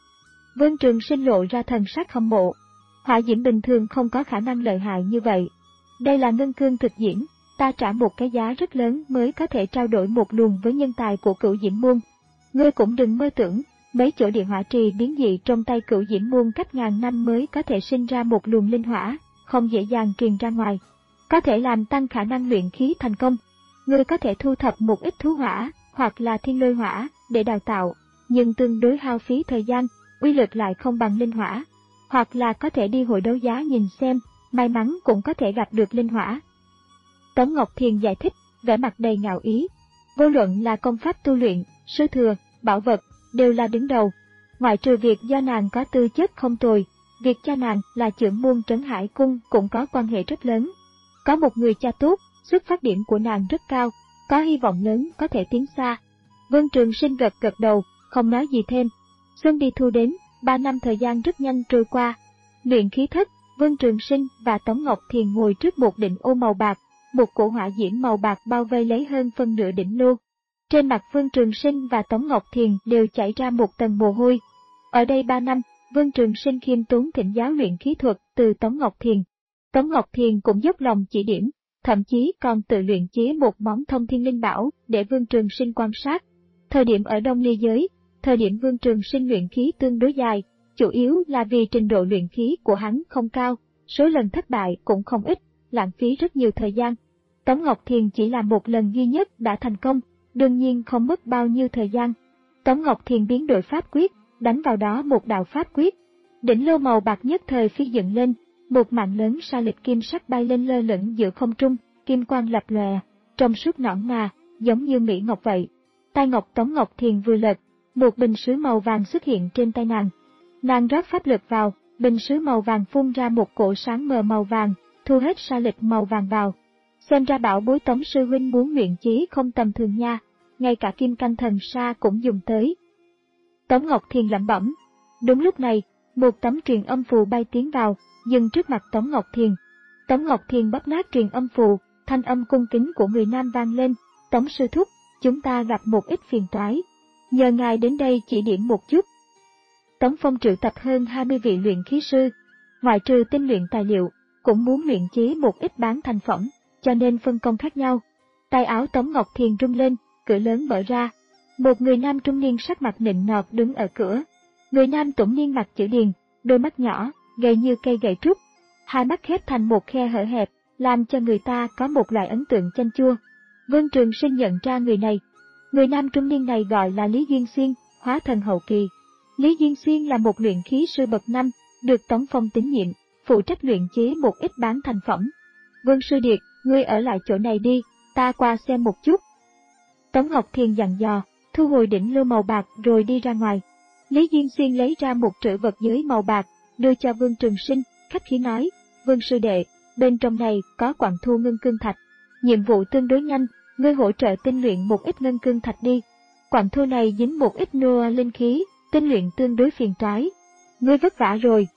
Speaker 1: Vương Trường Sinh lộ ra thần sắc hâm mộ. Hỏa diễm bình thường không có khả năng lợi hại như vậy. Đây là ngân cương thực diễm, ta trả một cái giá rất lớn mới có thể trao đổi một luồng với nhân tài của Cửu Diễm Môn. Ngươi cũng đừng mơ tưởng, mấy chỗ địa hỏa trì biến dị trong tay Cửu Diễm Môn cách ngàn năm mới có thể sinh ra một luồng linh hỏa, không dễ dàng truyền ra ngoài. Có thể làm tăng khả năng luyện khí thành công. Ngươi có thể thu thập một ít thú hỏa, hoặc là thiên lôi hỏa, để đào tạo, nhưng tương đối hao phí thời gian, uy lực lại không bằng linh hỏa. Hoặc là có thể đi hội đấu giá nhìn xem, may mắn cũng có thể gặp được linh hỏa. Tống Ngọc Thiền giải thích, vẻ mặt đầy ngạo ý. Vô luận là công pháp tu luyện, sư thừa, bảo vật, đều là đứng đầu. Ngoại trừ việc do nàng có tư chất không tồi, việc cha nàng là trưởng môn Trấn Hải Cung cũng có quan hệ rất lớn. Có một người cha tốt, xuất phát điểm của nàng rất cao, có hy vọng lớn có thể tiến xa. Vương Trường Sinh gật gật đầu, không nói gì thêm. Xuân đi thu đến, ba năm thời gian rất nhanh trôi qua. Luyện khí thất, Vương Trường Sinh và Tống Ngọc Thiền ngồi trước một đỉnh ô màu bạc, một cổ hỏa diễm màu bạc bao vây lấy hơn phân nửa đỉnh lô. Trên mặt Vương Trường Sinh và Tống Ngọc Thiền đều chảy ra một tầng mồ hôi. Ở đây ba năm, Vương Trường Sinh khiêm tốn thỉnh giáo luyện khí thuật từ Tống Ngọc Thiền. Tống Ngọc Thiền cũng dốc lòng chỉ điểm, thậm chí còn tự luyện chế một món thông thiên linh bảo để Vương Trường Sinh quan sát. Thời điểm ở Đông Ly giới, thời điểm Vương Trường Sinh luyện khí tương đối dài, chủ yếu là vì trình độ luyện khí của hắn không cao, số lần thất bại cũng không ít, lãng phí rất nhiều thời gian. Tống Ngọc Thiền chỉ là một lần duy nhất đã thành công, đương nhiên không mất bao nhiêu thời gian. Tống Ngọc Thiền biến đổi pháp quyết, đánh vào đó một đạo pháp quyết. Đỉnh lô màu bạc nhất thời phi dựng lên, một mảng lớn sa lịch kim sắc bay lên lơ lửng giữa không trung, kim quang lập lòe, trong suốt nõn nà, giống như mỹ ngọc vậy. Tay ngọc Tống Ngọc Thiền vừa lật, một bình sứ màu vàng xuất hiện trên tay nàng. Nàng rót pháp lực vào, bình sứ màu vàng phun ra một cỗ sáng mờ màu vàng, thu hết sa lịch màu vàng vào. Xem ra bảo bối Tống sư huynh muốn luyện chế không tầm thường nha, ngay cả kim canh thần sa cũng dùng tới. Tống Ngọc Thiền lẩm bẩm. Đúng lúc này, một tấm truyền âm phù bay tiến vào, dừng trước mặt Tống Ngọc Thiền. Tống Ngọc Thiền bóp nát truyền âm phù, thanh âm cung kính của người nam vang lên. Tống sư thúc, chúng ta gặp một ít phiền toái, nhờ ngài đến đây chỉ điểm một chút. Tống Phong triệu tập hơn hai mươi vị luyện khí sư, ngoại trừ tinh luyện tài liệu, cũng muốn luyện chế một ít bán thành phẩm, cho nên phân công khác nhau. Tay áo Tống Ngọc Thiền rung lên, cửa lớn mở ra. Một người nam trung niên sắc mặt nịnh nọt đứng ở cửa. Người nam tủng niên mặt chữ điền, đôi mắt nhỏ, gầy như cây gậy trúc, hai mắt khép thành một khe hở hẹp, làm cho người ta có một loại ấn tượng chanh chua. Vương Trường Sinh nhận ra người này. Người nam trung niên này gọi là Lý Duyên Xuyên, hóa thần hậu kỳ. Lý Duyên Xuyên là một luyện khí sư bậc năm, được Tống Phong tín nhiệm, phụ trách luyện chế một ít bán thành phẩm. Vương Sư Điệt, ngươi ở lại chỗ này đi, ta qua xem một chút. Tống Ngọc Thiền dặn dò, thu hồi đỉnh lưu màu bạc rồi đi ra ngoài. Lý Duyên Xuyên lấy ra một trữ vật giới màu bạc, đưa cho Vương Trường Sinh, khách khí nói, Vương Sư Đệ, bên trong này có quặng thu ngân cương thạch. Nhiệm vụ tương đối nhanh, ngươi hỗ trợ tinh luyện một ít ngân cương thạch đi. Quặng thu này dính một ít nua linh khí, tinh luyện tương đối phiền toái. Ngươi vất vả rồi.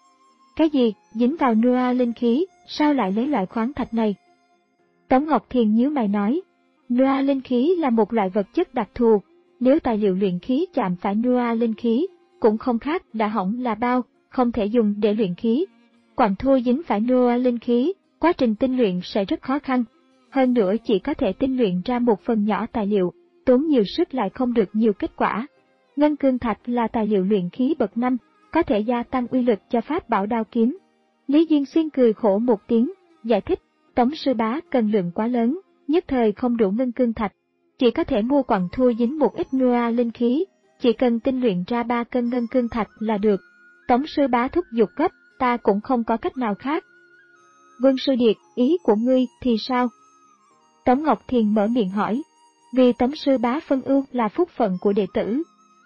Speaker 1: Cái gì, dính vào nua linh khí, sao lại lấy loại khoáng thạch này? Tống Ngọc Thiền nhíu mày nói, nua linh khí là một loại vật chất đặc thù, nếu tài liệu luyện khí chạm phải nua linh khí, cũng không khác đã hỏng là bao, không thể dùng để luyện khí. Quặng thu dính phải nua linh khí, quá trình tinh luyện sẽ rất khó khăn. Hơn nữa chỉ có thể tinh luyện ra một phần nhỏ tài liệu, tốn nhiều sức lại không được nhiều kết quả. Ngân cương thạch là tài liệu luyện khí bậc năm, có thể gia tăng uy lực cho pháp bảo đao kiếm. Lý Duyên Xuyên cười khổ một tiếng, giải thích, Tống sư bá cần lượng quá lớn, nhất thời không đủ ngân cương thạch, chỉ có thể mua quặng thu dính một ít nua linh khí, chỉ cần tinh luyện ra ba cân ngân cương thạch là được. Tống sư bá thúc giục gấp, ta cũng không có cách nào khác. Vương Sư Điệt, ý của ngươi thì sao? Tống Ngọc Thiền mở miệng hỏi, vì Tống sư bá phân ưu là phúc phận của đệ tử.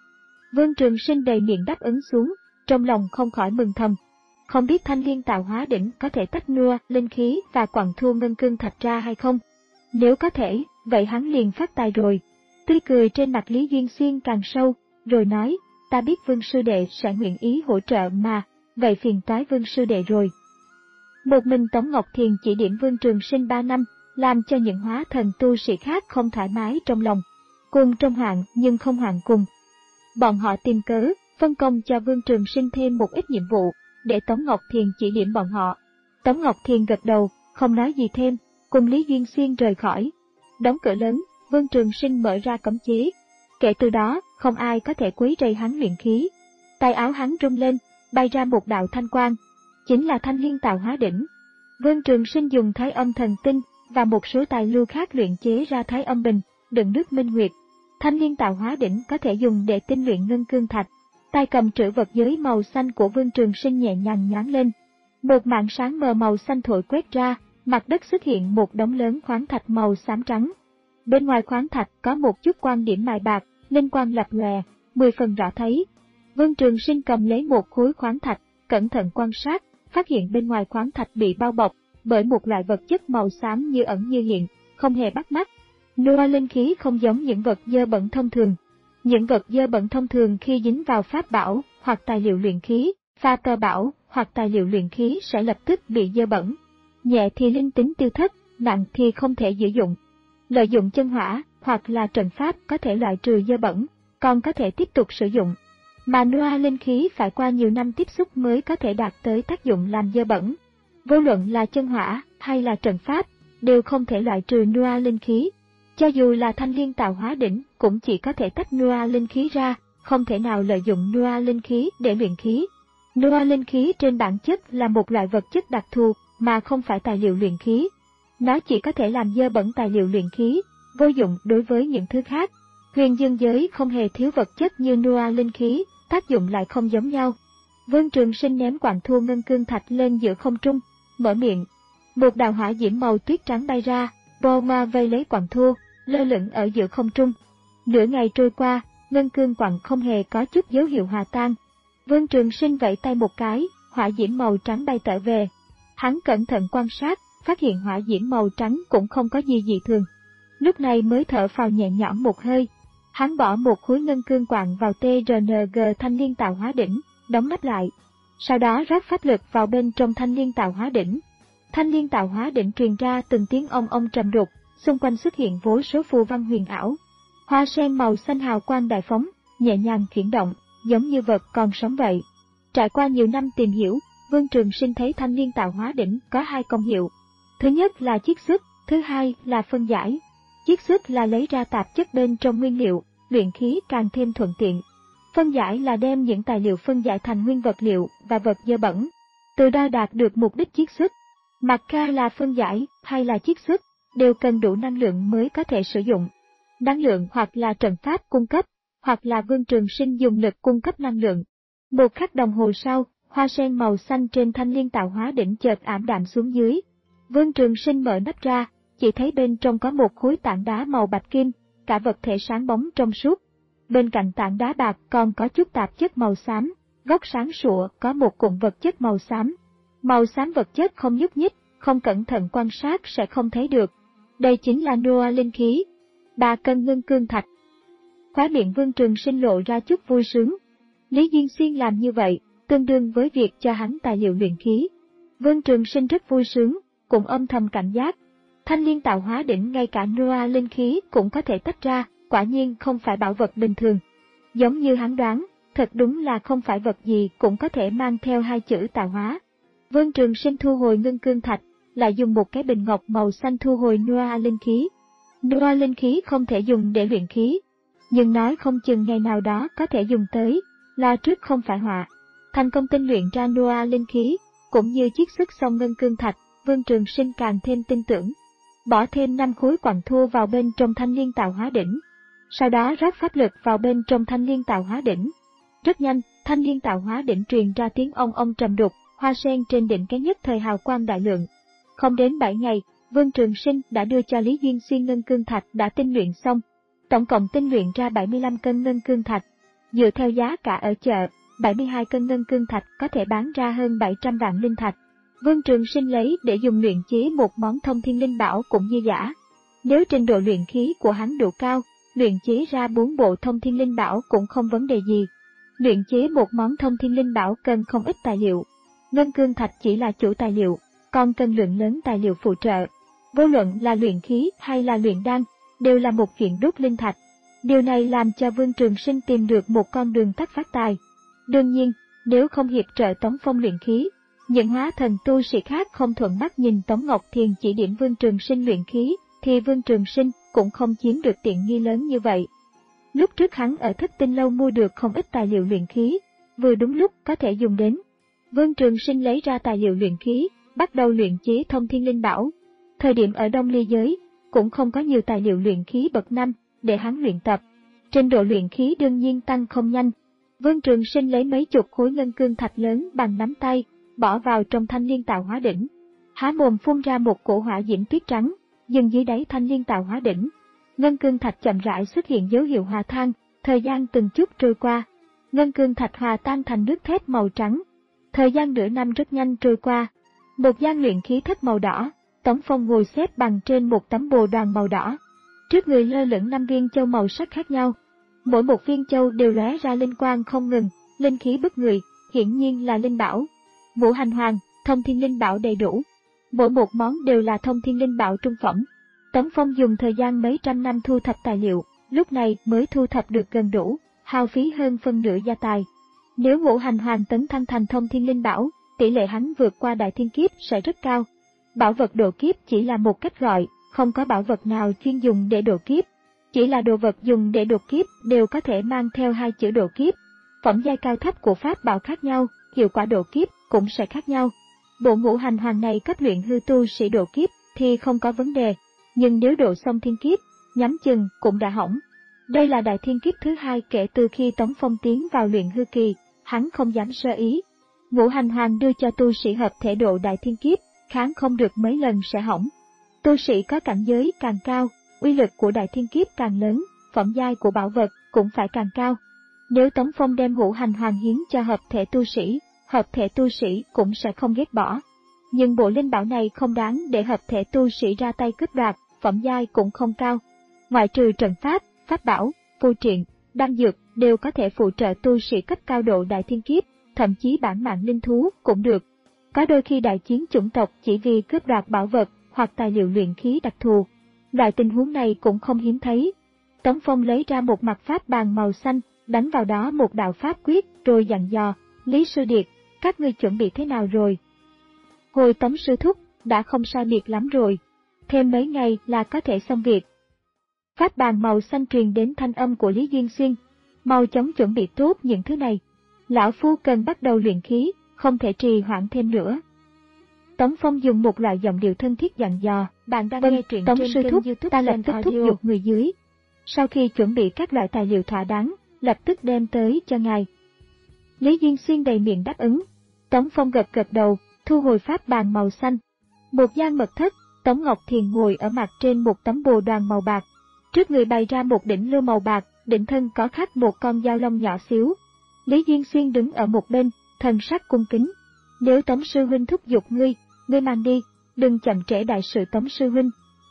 Speaker 1: Vương Trường Sinh đầy miệng đáp ứng xuống, trong lòng không khỏi mừng thầm. Không biết Thanh Liên Tạo Hóa Đỉnh có thể tách nua, linh khí và quặng thu ngân cương thạch ra hay không? Nếu có thể, vậy hắn liền phát tài rồi. Tươi cười trên mặt Lý Duyên Xuyên càng sâu, rồi nói, ta biết Vương Sư Đệ sẽ nguyện ý hỗ trợ mà, vậy phiền toái Vương Sư Đệ rồi. Một mình Tống Ngọc Thiền chỉ điểm Vương Trường Sinh ba năm, làm cho những hóa thần tu sĩ khác không thoải mái trong lòng. Cùng trong hoạn nhưng không hoạn cùng. Bọn họ tìm cớ, phân công cho Vương Trường Sinh thêm một ít nhiệm vụ, để Tống Ngọc Thiền chỉ điểm bọn họ. Tống Ngọc Thiền gật đầu, không nói gì thêm, cùng Lý Duyên Xuyên rời khỏi. Đóng cửa lớn, Vương Trường Sinh mở ra cấm chế. Kể từ đó, không ai có thể quấy rầy hắn luyện khí. Tay áo hắn rung lên, bay ra một đạo thanh quang, chính là Thanh Liên Tạo Hóa Đỉnh. Vương Trường Sinh dùng Thái Âm Thần Tinh và một số tài lưu khác luyện chế ra Thái Âm Bình, đựng nước minh nguyệt. Thanh Liên Tạo Hóa Đỉnh có thể dùng để tinh luyện ngân cương thạch. Tay cầm trữ vật giới màu xanh của Vương Trường Sinh nhẹ nhàng nhoáng lên. Một mảng sáng mờ màu xanh thổi quét ra, mặt đất xuất hiện một đống lớn khoáng thạch màu xám trắng. Bên ngoài khoáng thạch có một chút quang điểm mài bạc, linh quang lập lòe, mười phần rõ thấy. Vương Trường Sinh cầm lấy một khối khoáng thạch, cẩn thận quan sát, phát hiện bên ngoài khoáng thạch bị bao bọc bởi một loại vật chất màu xám như ẩn như hiện, không hề bắt mắt. Nua linh khí không giống những vật dơ bẩn thông thường. Những vật dơ bẩn thông thường khi dính vào pháp bảo hoặc tài liệu luyện khí, pha tơ bảo hoặc tài liệu luyện khí sẽ lập tức bị dơ bẩn. Nhẹ thì linh tính tiêu thất, nặng thì không thể sử dụng. Lợi dụng chân hỏa hoặc là trận pháp có thể loại trừ dơ bẩn, còn có thể tiếp tục sử dụng. Mà nua linh khí phải qua nhiều năm tiếp xúc mới có thể đạt tới tác dụng làm dơ bẩn. Vô luận là chân hỏa hay là trận pháp, đều không thể loại trừ nua linh khí. Cho dù là Thanh Liên Tạo Hóa Đỉnh cũng chỉ có thể tách nua linh khí ra, không thể nào lợi dụng nua linh khí để luyện khí. Nua linh khí trên bản chất là một loại vật chất đặc thù mà không phải tài liệu luyện khí. Nó chỉ có thể làm dơ bẩn tài liệu luyện khí, vô dụng đối với những thứ khác. Huyền dương giới không hề thiếu vật chất như nua linh khí, tác dụng lại không giống nhau. Vương Trường Sinh ném quặng thu ngân cương thạch lên giữa không trung, mở miệng. Một đạo hỏa diễm màu tuyết trắng bay ra, bồ ma vây lấy quặng thu, lơ lửng ở giữa không trung. Nửa ngày trôi qua, ngân cương quặng không hề có chút dấu hiệu hòa tan. Vương Trường Sinh vẫy tay một cái, hỏa diễm màu trắng bay trở về. Hắn cẩn thận quan sát, phát hiện hỏa diễm màu trắng cũng không có gì dị thường. Lúc này mới thở phào nhẹ nhõm một hơi. Hắn bỏ một khối ngân cương quặng vào tê rờ en giê Thanh Liên Tạo Hóa Đỉnh, đóng nắp lại. Sau đó rót pháp lực vào bên trong Thanh Liên Tạo Hóa Đỉnh. Thanh Liên Tạo Hóa Đỉnh truyền ra từng tiếng ong ong trầm đục, xung quanh xuất hiện vô số phù văn huyền ảo. Hoa sen màu xanh hào quang đại phóng, nhẹ nhàng chuyển động, giống như vật còn sống vậy. Trải qua nhiều năm tìm hiểu, Vương Trường Sinh thấy Thanh Liên Tạo Hóa Đỉnh có hai công hiệu. Thứ nhất là chiết xuất, thứ hai là phân giải. Chiết xuất là lấy ra tạp chất bên trong nguyên liệu, luyện khí càng thêm thuận tiện. Phân giải là đem những tài liệu phân giải thành nguyên vật liệu và vật dơ bẩn, từ đó đạt được mục đích chiết xuất. Mặc kệ là phân giải hay là chiết xuất, đều cần đủ năng lượng mới có thể sử dụng. Năng lượng hoặc là trận pháp cung cấp, hoặc là Vương Trường Sinh dùng lực cung cấp năng lượng. Một khắc đồng hồ sau, hoa sen màu xanh trên thanh liên tạo hóa đỉnh chợt ảm đạm xuống dưới. Vương Trường Sinh mở nắp ra, chỉ thấy bên trong có một khối tảng đá màu bạch kim, cả vật thể sáng bóng trong suốt. Bên cạnh tảng đá bạc còn có chút tạp chất màu xám, góc sáng sủa có một cụm vật chất màu xám. Màu xám vật chất không nhúc nhích, không cẩn thận quan sát sẽ không thấy được. Đây chính là Noa linh khí. Ba cân ngân cương thạch. Khóe miệng Vương Trường Sinh lộ ra chút vui sướng. Lý Diên Xuyên làm như vậy, tương đương với việc cho hắn tài liệu luyện khí. Vương Trường Sinh rất vui sướng, cũng âm thầm cảnh giác. Thanh liên tạo hóa đỉnh ngay cả Noa linh khí cũng có thể tách ra, quả nhiên không phải bảo vật bình thường. Giống như hắn đoán, thật đúng là không phải vật gì cũng có thể mang theo hai chữ tạo hóa. Vương Trường Sinh thu hồi ngân cương thạch, lại dùng một cái bình ngọc màu xanh thu hồi Noa linh khí. Noa linh khí không thể dùng để luyện khí, nhưng nói không chừng ngày nào đó có thể dùng tới, lo trước không phải họa. Thành công tinh luyện ra Noa linh khí, cũng như chiết xuất xong ngân cương thạch, Vương Trường Sinh càng thêm tin tưởng. Bỏ thêm năm khối quặng thô vào bên trong thanh liên tạo hóa đỉnh, sau đó rót pháp lực vào bên trong thanh liên tạo hóa đỉnh. Rất nhanh, thanh liên tạo hóa đỉnh truyền ra tiếng ong ong trầm đục, hoa sen trên đỉnh cái nhất thời hào quang đại lượng. Không đến bảy ngày, Vương Trường Sinh đã đưa cho Lý Diên Xuyên ngân cương thạch đã tinh luyện xong. Tổng cộng tinh luyện ra bảy mươi lăm cân ngân cương thạch. Dựa theo giá cả ở chợ, bảy mươi hai cân ngân cương thạch có thể bán ra hơn bảy trăm vạn linh thạch. Vương Trường Sinh lấy để dùng luyện chế một món thông thiên linh bảo cũng dư dả. Nếu trình độ luyện khí của hắn đủ cao, luyện chế ra bốn bộ thông thiên linh bảo cũng không vấn đề gì. Luyện chế một món thông thiên linh bảo cần không ít tài liệu. Ngân cương thạch chỉ là chủ tài liệu, còn cần lượng lớn tài liệu phụ trợ. Vô luận là luyện khí hay là luyện đan, đều là một chuyện đốt linh thạch. Điều này làm cho Vương Trường Sinh tìm được một con đường tắt phát tài. Đương nhiên, nếu không hiệp trợ Tống Phong luyện khí, những hóa thần tu sĩ khác không thuận mắt nhìn Tống Ngọc Thiền chỉ điểm Vương Trường Sinh luyện khí, thì Vương Trường Sinh cũng không chiếm được tiện nghi lớn như vậy. Lúc trước hắn ở Thất Tinh Lâu mua được không ít tài liệu luyện khí, vừa đúng lúc có thể dùng đến. Vương Trường Sinh lấy ra tài liệu luyện khí, bắt đầu luyện chế thông thiên linh bảo. Thời điểm ở Đông Ly giới, cũng không có nhiều tài liệu luyện khí bậc năm để hắn luyện tập. Trình độ luyện khí đương nhiên tăng không nhanh. Vương Trường Sinh lấy mấy chục khối ngân cương thạch lớn bằng nắm tay, bỏ vào trong thanh liên tạo hóa đỉnh. Há mồm phun ra một cổ hỏa diễm tuyết trắng, dừng dưới đáy thanh liên tạo hóa đỉnh. Ngân cương thạch chậm rãi xuất hiện dấu hiệu hòa tan, thời gian từng chút trôi qua. Ngân cương thạch hòa tan thành nước thép màu trắng. Thời gian nửa năm rất nhanh trôi qua. Một gian luyện khí thất màu đỏ, Tống Phong ngồi xếp bằng trên một tấm bồ đoàn màu đỏ. Trước người lơ lửng năm viên châu màu sắc khác nhau. Mỗi một viên châu đều lóe ra linh quang không ngừng, linh khí bức người, hiển nhiên là linh bảo. Ngũ hành hoàng, thông thiên linh bảo đầy đủ. Mỗi một món đều là thông thiên linh bảo trung phẩm. Tống Phong dùng thời gian mấy trăm năm thu thập tài liệu, lúc này mới thu thập được gần đủ, hao phí hơn phân nửa gia tài. Nếu ngũ hành hoàng tấn thăng thành thông thiên linh bảo, tỷ lệ hắn vượt qua đại thiên kiếp sẽ rất cao. Bảo vật độ kiếp chỉ là một cách gọi, không có bảo vật nào chuyên dùng để độ kiếp. Chỉ là đồ vật dùng để độ kiếp đều có thể mang theo hai chữ độ kiếp. Phẩm giai cao thấp của pháp bảo khác nhau, hiệu quả độ kiếp cũng sẽ khác nhau. Bộ ngũ hành hoàng này cấp luyện hư tu sĩ độ kiếp thì không có vấn đề, nhưng nếu độ xong thiên kiếp, nhắm chừng cũng đã hỏng. Đây là đại thiên kiếp thứ hai kể từ khi Tống Phong tiến vào luyện hư kỳ, hắn không dám sơ ý. Ngũ hành hoàng đưa cho tu sĩ hợp thể độ đại thiên kiếp, kháng không được mấy lần sẽ hỏng. Tu sĩ có cảnh giới càng cao, uy lực của đại thiên kiếp càng lớn, phẩm giai của bảo vật cũng phải càng cao. Nếu Tống Phong đem ngũ hành hoàng hiến cho hợp thể tu sĩ, hợp thể tu sĩ cũng sẽ không ghét bỏ. Nhưng bộ linh bảo này không đáng để hợp thể tu sĩ ra tay cướp đoạt, phẩm giai cũng không cao. Ngoại trừ trận pháp, pháp bảo, phù triện, đan dược đều có thể phụ trợ tu sĩ cấp cao độ đại thiên kiếp, thậm chí bản mạng linh thú cũng được. Có đôi khi đại chiến chủng tộc chỉ vì cướp đoạt bảo vật hoặc tài liệu luyện khí đặc thù. Loại tình huống này cũng không hiếm thấy. Tống Phong lấy ra một mặt pháp bàn màu xanh, đánh vào đó một đạo pháp quyết rồi dặn dò, Lý Sư Điệt, các ngươi chuẩn bị thế nào rồi? Hồi Tống Sư Thúc, đã không sai biệt lắm rồi. Thêm mấy ngày là có thể xong việc. Pháp bàn màu xanh truyền đến thanh âm của Lý Duyên Xuyên. Mau chóng chuẩn bị tốt những thứ này. Lão Phu cần bắt đầu luyện khí, không thể trì hoãn thêm nữa. Tống Phong dùng một loại giọng điệu thân thiết dặn dò. Bạn đang
Speaker 2: Vâng,
Speaker 1: nghe truyện
Speaker 2: Tống
Speaker 1: trên
Speaker 2: sư
Speaker 1: kênh
Speaker 2: thúc,
Speaker 1: YouTube
Speaker 2: ta lập
Speaker 1: Zen
Speaker 2: tức thúc
Speaker 1: Audio.
Speaker 2: giục
Speaker 1: Người dưới. Sau khi chuẩn bị các loại tài liệu thỏa đáng, lập tức đem tới cho ngài. Lý Duyên Xuyên đầy miệng đáp ứng. Tống Phong gật gật đầu, thu hồi pháp bàn màu xanh. Một gian mật thất, Tống Ngọc Thiền ngồi ở mặt trên một tấm bồ đoàn màu bạc. Trước người bày ra một đỉnh lưu màu bạc, đỉnh thân có khắc một con dao long nhỏ xíu. Lý Duyên Xuyên đứng ở một bên, thần sắc cung kính. Nếu Tống sư huynh thúc giục ngươi, ngươi mang đi, đừng chậm trễ đại sự Tống sư huynh.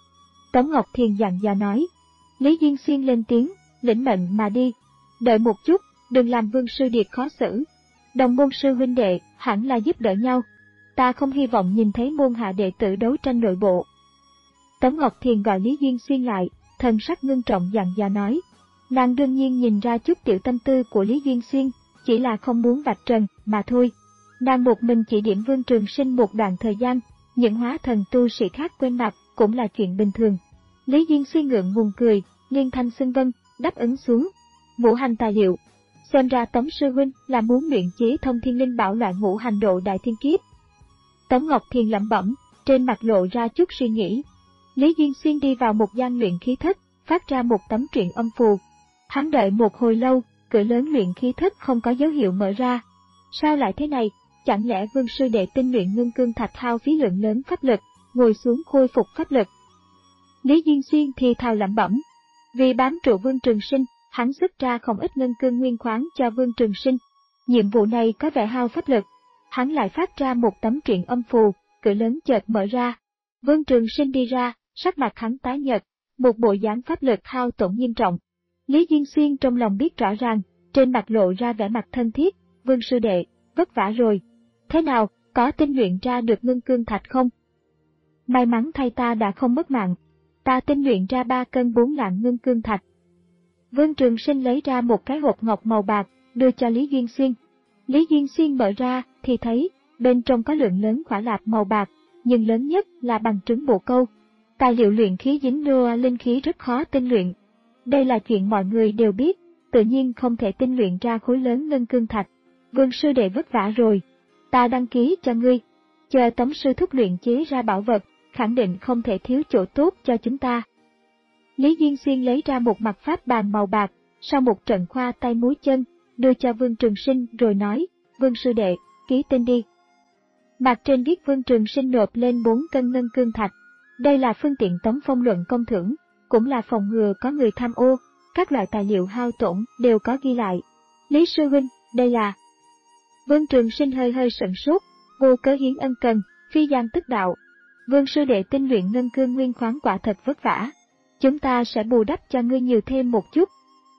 Speaker 1: Tống Ngọc Thiền dặn dò nói. Lý Duyên Xuyên lên tiếng, lĩnh mệnh mà đi. Đợi một chút, đừng làm Vương sư điệt khó xử. Đồng môn sư huynh đệ hẳn là giúp đỡ nhau. Ta không hy vọng nhìn thấy môn hạ đệ tử đấu tranh nội bộ. Tống Ngọc Thiền gọi Lý Duyên Xuyên lại, thần sắc ngưng trọng dặn dò nói. Nàng đương nhiên nhìn ra chút tiểu tâm tư của Lý Duyên Xuyên, chỉ là không muốn vạch trần mà thôi. Nàng một mình chỉ điểm Vương Trường Sinh một đoạn thời gian, những hóa thần tu sĩ khác quên mặt cũng là chuyện bình thường. Lý Duyên Xuyên ngượng ngùng cười, liên thanh xưng vân, đáp ứng xuống. Ngũ hành tài liệu. Xem ra Tống sư huynh là muốn luyện chế thông thiên linh bảo loại ngũ hành độ đại thiên kiếp. Tống Ngọc Thiền lẩm bẩm, trên mặt lộ ra chút suy nghĩ. Lý Duyên Xuyên đi vào một gian luyện khí thất, phát ra một tấm truyện âm phù. Hắn đợi một hồi lâu, cửa lớn luyện khí thất không có dấu hiệu mở ra. Sao lại thế này? Chẳng lẽ Vương sư đệ tinh luyện ngân cương thạch hao phí lượng lớn pháp lực, ngồi xuống khôi phục pháp lực? Lý Duyên Xuyên thì thào lẩm bẩm. Vì bám trụ Vương Trường Sinh, hắn xuất ra không ít ngân cương nguyên khoáng cho Vương Trường Sinh. Nhiệm vụ này có vẻ hao pháp lực. Hắn lại phát ra một tấm truyện âm phù, cửa lớn chợt mở ra. Vương Trường Sinh đi ra, sắc mặt hắn tái nhợt, một bộ dáng pháp lực hao tổn nghiêm trọng. Lý Duyên Xuyên trong lòng biết rõ ràng, trên mặt lộ ra vẻ mặt thân thiết. Vương sư đệ, vất vả rồi. Thế nào, có tinh luyện ra được ngân cương thạch không? May mắn thay ta đã không mất mạng. Ta tinh luyện ra ba cân bốn lạng ngân cương thạch. Vương Trường Sinh lấy ra một cái hộp ngọc màu bạc, đưa cho Lý Duyên Xuyên. Lý Duyên Xuyên mở ra, thì thấy, bên trong có lượng lớn khỏa lạp màu bạc, nhưng lớn nhất là bằng trứng bồ câu. Tài liệu luyện khí dính nua linh khí rất khó tinh luyện. Đây là chuyện mọi người đều biết, tự nhiên không thể tinh luyện ra khối lớn ngân cương thạch. Vương sư đệ vất vả rồi. Ta đăng ký cho ngươi. Chờ Tống sư thúc luyện chế ra bảo vật, khẳng định không thể thiếu chỗ tốt cho chúng ta. Lý Duyên Xuyên lấy ra một mặt pháp bàn màu bạc, sau một trận khoa tay múa chân, đưa cho Vương Trường Sinh rồi nói, Vương sư đệ, ký tên đi. Mặt trên viết Vương Trường Sinh nộp lên bốn cân ngân cương thạch. Đây là phương tiện Tống Phong luận công thưởng, cũng là phòng ngừa có người tham ô, các loại tài liệu hao tổn đều có ghi lại. Lý sư huynh, đây là... Vương Trường Sinh hơi hơi sửng sốt, vô cớ hiến ân cần, phi gian tức đạo. Vương sư đệ tinh luyện ngân cương nguyên khoáng quả thật vất vả. Chúng ta sẽ bù đắp cho ngươi nhiều thêm một chút.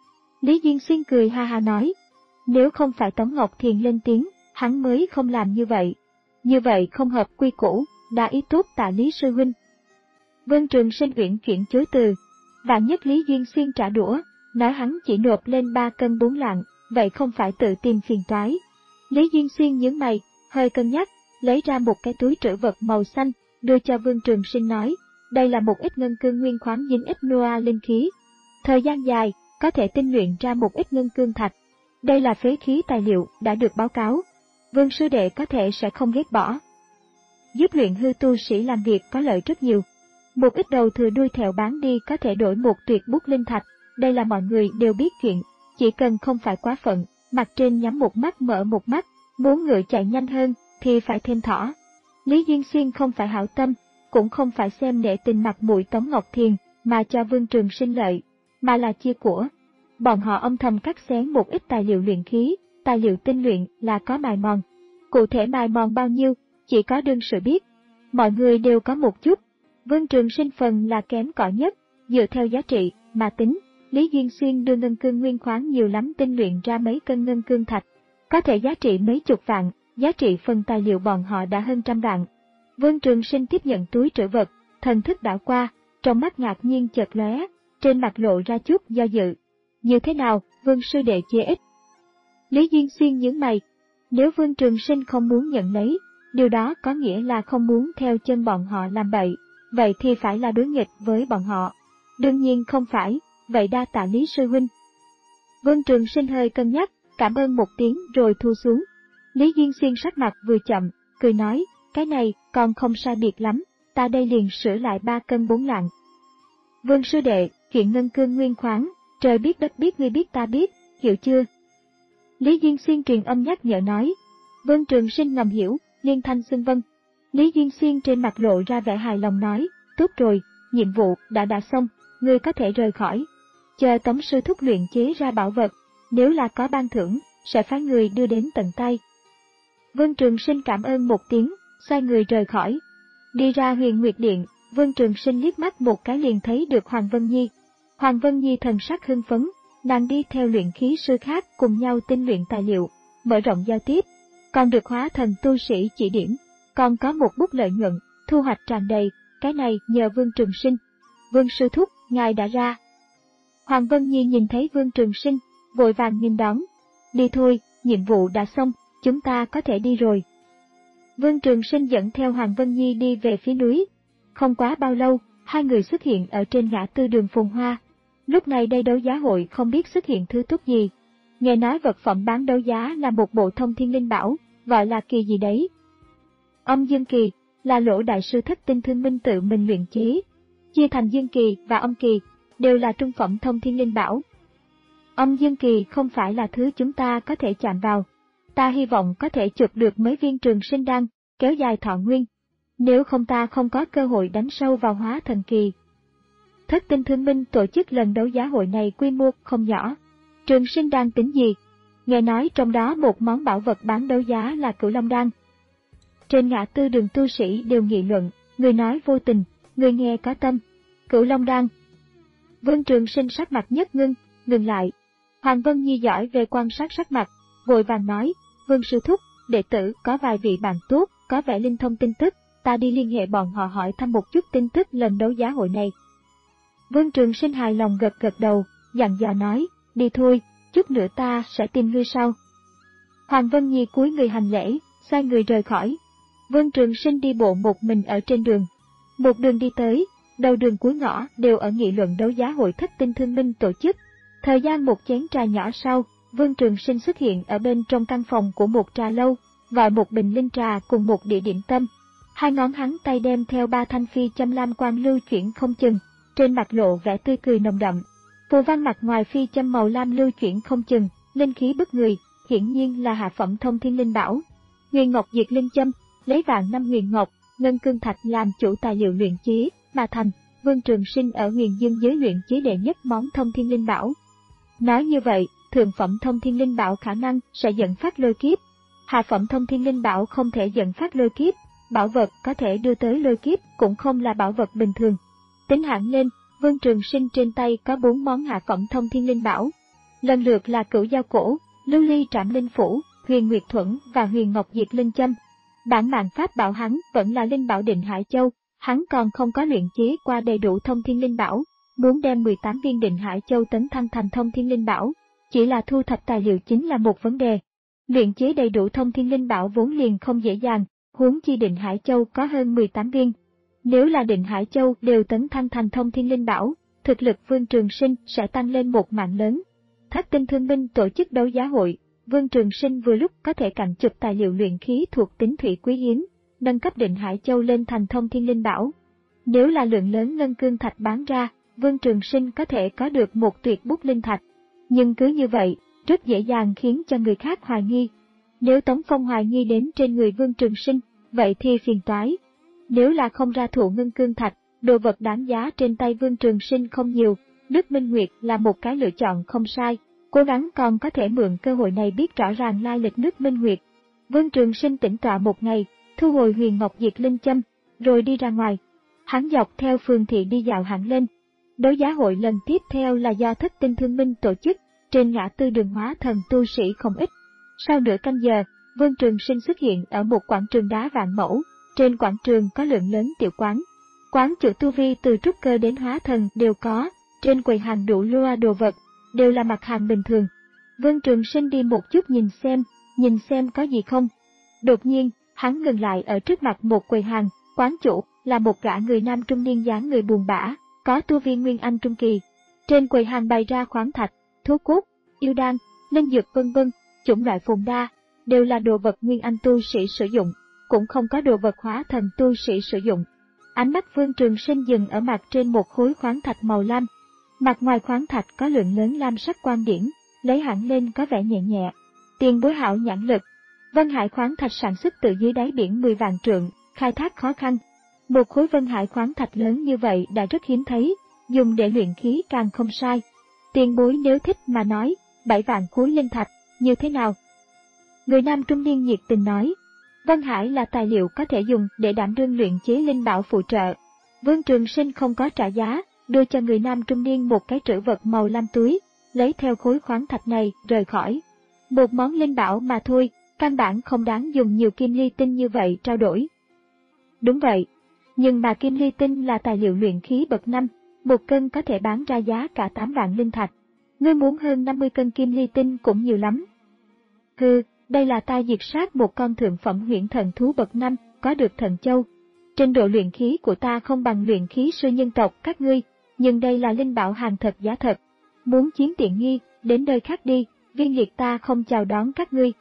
Speaker 1: Lý Duyên Xuyên cười ha ha nói. Nếu không phải Tống Ngọc Thiền lên tiếng, hắn mới không làm như vậy. Như vậy không hợp quy củ, đã ý tốt tạ Lý sư huynh. Vương Trường Sinh uyển chuyển chối từ. Vạn nhất Lý Duyên Xuyên trả đũa, nói hắn chỉ nộp lên ba cân bốn lạng, vậy không phải tự tìm phiền toái. Lý Duyên Xuyên nhướng mày, hơi cân nhắc, lấy ra một cái túi trữ vật màu xanh, đưa cho Vương Trường Sinh nói, đây là một ít ngân cương nguyên khoáng dính ít noa linh khí. Thời gian dài, có thể tinh luyện ra một ít ngân cương thạch. Đây là phế khí tài liệu đã được báo cáo. Vương sư đệ có thể sẽ không ghét bỏ. Giúp luyện hư tu sĩ làm việc có lợi rất nhiều. Một ít đầu thừa đuôi thèo bán đi có thể đổi một tuyệt bút linh thạch. Đây là mọi người đều biết chuyện, chỉ cần không phải quá phận, mặt trên nhắm một mắt mở một mắt, muốn ngựa chạy nhanh hơn thì phải thêm thỏ. Lý Duyên Xuyên không phải hảo tâm, cũng không phải xem nể tình mặt mũi Tống Ngọc Thiền mà cho Vương Trường Sinh lợi, mà là chia của. Bọn họ âm thầm cắt xén một ít tài liệu luyện khí, tài liệu tinh luyện là có mài mòn. Cụ thể mài mòn bao nhiêu, chỉ có đương sự biết. Mọi người đều có một chút. Vương Trường Sinh phần là kém cỏi nhất, dựa theo giá trị mà tính. Lý Duyên Xuyên đưa ngân cương nguyên khoáng nhiều lắm tinh luyện ra mấy cân ngân cương thạch, có thể giá trị mấy chục vạn, giá trị phần tài liệu bọn họ đã hơn trăm vạn. Vương Trường Sinh tiếp nhận túi trữ vật, thần thức đảo qua, trong mắt ngạc nhiên chợt lóe, trên mặt lộ ra chút do dự. Như thế nào, Vương sư đệ chia ít? Lý Duyên Xuyên nhướng mày. Nếu Vương Trường Sinh không muốn nhận lấy, điều đó có nghĩa là không muốn theo chân bọn họ làm bậy, vậy thì phải là đối nghịch với bọn họ. Đương nhiên không phải, vậy đa tạ Lý sư huynh. Vương Trường Sinh hơi cân nhắc, cảm ơn một tiếng rồi thu xuống. Lý Duyên Xuyên sắc mặt vừa chậm, cười nói, cái này còn không sai biệt lắm, ta đây liền sửa lại ba cân bốn lạng. Vương sư đệ, chuyện ngân cương nguyên khoáng, trời biết đất biết ngươi biết ta biết, hiểu chưa? Lý Duyên Xuyên truyền âm nhắc nhở nói. Vương Trường Sinh ngầm hiểu, liên thanh xưng vâng. Lý Duyên Xuyên trên mặt lộ ra vẻ hài lòng nói, tốt rồi, nhiệm vụ đã đã xong, ngươi có thể rời khỏi. Chờ tống sư thúc luyện chế ra bảo vật, nếu là có ban thưởng, sẽ phái người đưa đến tận tay. Vương Trường Sinh cảm ơn một tiếng, xoay người rời khỏi. Đi ra Huyền Nguyệt Điện, Vương Trường Sinh liếc mắt một cái liền thấy được Hoàng Vân Nhi. Hoàng Vân Nhi thần sắc hưng phấn, nàng đi theo luyện khí sư khác cùng nhau tinh luyện tài liệu, mở rộng giao tiếp, còn được hóa thần tu sĩ chỉ điểm, còn có một bút lợi nhuận, thu hoạch tràn đầy, cái này nhờ Vương Trường Sinh. Vương sư thúc, ngài đã ra. Hoàng Vân Nhi nhìn thấy Vương Trường Sinh, vội vàng nghênh đón. Đi thôi, nhiệm vụ đã xong, chúng ta có thể đi rồi. Vương Trường Sinh dẫn theo Hoàng Vân Nhi đi về phía núi. Không quá bao lâu, hai người xuất hiện ở trên ngã tư đường Phồn Hoa. Lúc này đây đấu giá hội không biết xuất hiện thứ tốt gì. Nghe nói vật phẩm bán đấu giá là một bộ thông thiên linh bảo, gọi là kỳ gì đấy. Âm dương kỳ, là Lỗ đại sư Thất Tinh Thương Minh tự mình luyện chế. Chia thành dương kỳ và âm kỳ, đều là trung phẩm thông thiên linh bảo. Âm dương kỳ không phải là thứ chúng ta có thể chạm vào. Ta hy vọng có thể chụp được mấy viên Trường Sinh đan, kéo dài thọ nguyên. Nếu không ta không có cơ hội đánh sâu vào hóa thần kỳ. Thất Tinh Thương Minh tổ chức lần đấu giá hội này quy mô không nhỏ. Trường Sinh đan tính gì? Nghe nói trong đó một món bảo vật bán đấu giá là Cửu Long đan. Trên ngã tư đường tu sĩ đều nghị luận, người nói vô tình, người nghe có tâm. Cửu Long đan. Vương Trường Sinh sắc mặt nhất ngưng, ngừng lại. Hoàng Vân Nhi giỏi về quan sát sắc mặt, vội vàng nói, Vương sư thúc, đệ tử có vài vị bạn tốt, có vẻ linh thông tin tức, ta đi liên hệ bọn họ hỏi thăm một chút tin tức lần đấu giá hội này. Vương Trường Sinh hài lòng gật gật đầu, dặn dò nói, đi thôi, chút nữa ta sẽ tìm ngươi sau. Hoàng Vân Nhi cúi người hành lễ, xoay người rời khỏi. Vương Trường Sinh đi bộ một mình ở trên đường. Một đường đi tới, đầu đường cuối ngõ đều ở nghị luận đấu giá hội Thất Tinh Thương Minh tổ chức. Thời gian một chén trà nhỏ sau, Vương Trường Sinh xuất hiện ở bên trong căn phòng của một trà lâu, gọi một bình linh trà cùng một đĩa điểm tâm. Hai ngón hắn tay đem theo ba thanh phi châm lam quang lưu chuyển không chừng, trên mặt lộ vẻ tươi cười nồng đậm. Phù văn mặt ngoài phi châm màu lam lưu chuyển không chừng, linh khí bức người, hiển nhiên là hạ phẩm thông thiên linh bảo. Huyền ngọc diệt linh châm, lấy vạn năm huyền ngọc, ngân cương thạch làm chủ tài liệu luyện chế mà thành. Vương Trường Sinh ở Huyền Dương giới luyện chế đệ nhất món thông thiên linh bảo. Nói như vậy, thượng phẩm thông thiên linh bảo khả năng sẽ dẫn phát lôi kiếp. Hạ phẩm thông thiên linh bảo không thể dẫn phát lôi kiếp, bảo vật có thể đưa tới lôi kiếp cũng không là bảo vật bình thường. Tính hẳn lên, Vương Trường Sinh trên tay có bốn món hạ phẩm thông thiên linh bảo. Lần lượt là Cửu Dao Cổ, Lưu Ly Trảm Linh Phủ, Huyền Nguyệt Thuẫn và Huyền Ngọc Diệt Linh Châm. Bản mạng pháp bảo hắn vẫn là linh bảo Định Hải Châu, hắn còn không có luyện chế qua đầy đủ thông thiên linh bảo, muốn đem mười tám viên Định Hải Châu tấn thăng thành thông thiên linh bảo, chỉ là thu thập tài liệu chính là một vấn đề. Luyện chế đầy đủ thông thiên linh bảo vốn liền không dễ dàng, huống chi Định Hải Châu có hơn mười tám viên. Nếu là Định Hải Châu đều tấn thăng thành thông thiên linh bảo, thực lực Vương Trường Sinh sẽ tăng lên một mạng lớn. Thất Tinh Thương Minh tổ chức đấu giá hội, Vương Trường Sinh vừa lúc có thể cạnh chụp tài liệu luyện khí thuộc tính thủy quý hiếm, nâng cấp Định Hải Châu lên thành thông thiên linh bảo. Nếu là lượng lớn ngân cương thạch bán ra, Vương Trường Sinh có thể có được một tuyệt bút linh thạch. Nhưng cứ như vậy, rất dễ dàng khiến cho người khác hoài nghi. Nếu Tống Phong hoài nghi đến trên người Vương Trường Sinh, vậy thì phiền toái. Nếu là không ra thụ ngân cương thạch, đồ vật đáng giá trên tay Vương Trường Sinh không nhiều, Nước Minh Nguyệt là một cái lựa chọn không sai, cố gắng còn có thể mượn cơ hội này biết rõ ràng lai lịch Nước Minh Nguyệt. Vương Trường Sinh tĩnh tọa một ngày, thu hồi Huyền Ngọc Diệt Linh Châm, rồi đi ra ngoài. Hắn dọc theo phường thị đi dạo hẳn lên. Đấu giá hội lần tiếp theo là do Thất Tinh Thương Minh tổ chức, trên ngã tư đường hóa thần tu sĩ không ít. Sau nửa canh giờ, Vương Trường Sinh xuất hiện ở một quảng trường đá vạn mẫu, trên quảng trường có lượng lớn tiểu quán. Quán chủ tu vi từ trúc cơ đến hóa thần đều có, trên quầy hàng đủ loa đồ vật, đều là mặt hàng bình thường. Vương Trường Sinh đi một chút nhìn xem, nhìn xem có gì không. Đột nhiên, hắn ngừng lại ở trước mặt một quầy hàng, quán chủ là một gã người nam trung niên dáng người buồn bã, có tu viên Nguyên Anh Trung Kỳ. Trên quầy hàng bày ra khoáng thạch, thú cốt, yêu đan, linh dược vân vân, chủng loại phồn đa, đều là đồ vật Nguyên Anh tu sĩ sử dụng, cũng không có đồ vật hóa thần tu sĩ sử dụng. Ánh mắt Vương Trường Sinh dừng ở mặt trên một khối khoáng thạch màu lam. Mặt ngoài khoáng thạch có lượng lớn lam sắc quang điển, lấy hẳn lên có vẻ nhẹ nhẹ. Tiền bối hảo nhãn lực. Vân Hải khoáng thạch sản xuất từ dưới đáy biển mười vạn trượng, khai thác khó khăn. Một khối Vân Hải khoáng thạch lớn như vậy đã rất hiếm thấy, dùng để luyện khí càng không sai. Tiền bối nếu thích mà nói, bảy vạn khối linh thạch, như thế nào? Người nam trung niên nhiệt tình nói. Vân Hải là tài liệu có thể dùng để đảm đương luyện chế linh bảo phụ trợ. Vương Trường Sinh không có trả giá, đưa cho người nam trung niên một cái trữ vật màu lam túi, lấy theo khối khoáng thạch này rời khỏi. Một món linh bảo mà thôi, căn bản không đáng dùng nhiều kim ly tinh như vậy trao đổi. Đúng vậy, nhưng mà kim ly tinh là tài liệu luyện khí bậc năm, một cân có thể bán ra giá cả tám vạn linh thạch. Ngươi muốn hơn năm mươi cân kim ly tinh cũng nhiều lắm. Hừ, đây là ta diệt sát một con thượng phẩm huyễn thần thú bậc năm, có được thần châu. Trình độ luyện khí của ta không bằng luyện khí sư nhân tộc các ngươi, nhưng đây là linh bảo hàng thật giá thật. Muốn chiếm tiện nghi, đến nơi khác đi, viên liệt ta không chào đón các ngươi.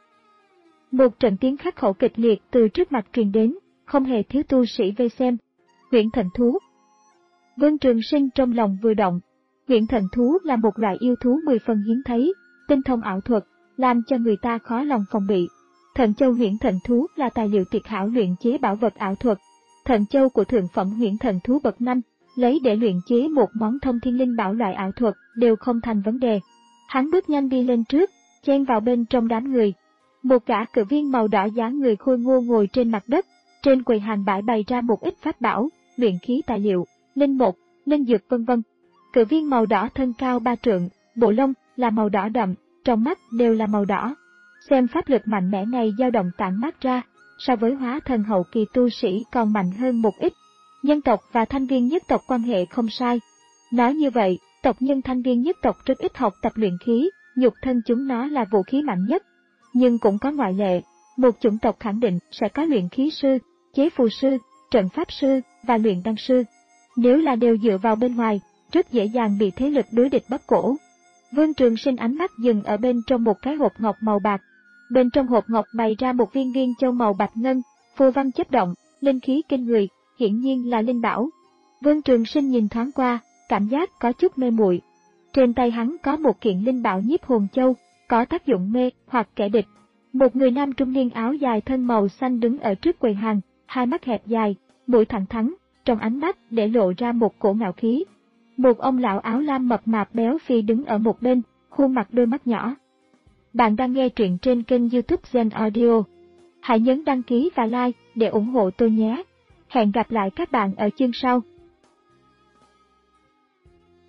Speaker 1: Một trận tiếng khắc khẩu kịch liệt từ trước mặt truyền đến, không hề thiếu tu sĩ vây xem. Huyễn thần thú. Vương Trường Sinh trong lòng vừa động. Huyễn thần thú là một loại yêu thú mười phần hiếm thấy, tinh thông ảo thuật, làm cho người ta khó lòng phòng bị. Thần châu huyễn thần thú là tài liệu tuyệt hảo luyện chế bảo vật ảo thuật. Thần châu của thượng phẩm huyễn thần thú bậc năm, lấy để luyện chế một món thông thiên linh bảo loại ảo thuật đều không thành vấn đề. Hắn bước nhanh đi lên trước, chen vào bên trong đám người. Một gã cự viên màu đỏ dáng người khôi ngô ngồi trên mặt đất, trên quầy hàng bãi bày ra một ít pháp bảo, luyện khí tài liệu, linh mục, linh dược vân vân. Cự viên màu đỏ thân cao ba trượng, bộ lông là màu đỏ đậm, trong mắt đều là màu đỏ. Xem pháp lực mạnh mẽ này dao động tản mát ra, so với hóa thần hậu kỳ tu sĩ còn mạnh hơn một ít. Nhân tộc và thanh viên nhất tộc quan hệ không sai. Nói như vậy, tộc nhân thanh viên nhất tộc rất ít học tập luyện khí, nhục thân chúng nó là vũ khí mạnh nhất. Nhưng cũng có ngoại lệ, một chủng tộc khẳng định sẽ có luyện khí sư, chế phù sư, trận pháp sư và luyện đan sư. Nếu là đều dựa vào bên ngoài, rất dễ dàng bị thế lực đối địch bóp cổ. Vương Trường Sinh ánh mắt dừng ở bên trong một cái hộp ngọc màu bạc. Bên trong hộp ngọc bày ra một viên viên châu màu bạch ngân, phù văn chớp động, linh khí kinh người, hiển nhiên là linh bảo. Vương Trường Sinh nhìn thoáng qua, cảm giác có chút mê muội. Trên tay hắn có một kiện linh bảo nhiếp hồn châu, có tác dụng mê hoặc kẻ địch. Một người nam trung niên áo dài thân màu xanh đứng ở trước quầy hàng, hai mắt hẹp dài, mũi thẳng thắn, trong ánh mắt để lộ ra một cổ ngạo khí. Một ông lão áo lam mập mạp béo phì đứng ở một bên, khuôn mặt đôi mắt nhỏ. Bạn đang nghe truyện trên kênh YouTube Zen Audio. Hãy nhấn đăng ký và like để ủng hộ tôi nhé. Hẹn gặp lại các bạn ở chương sau.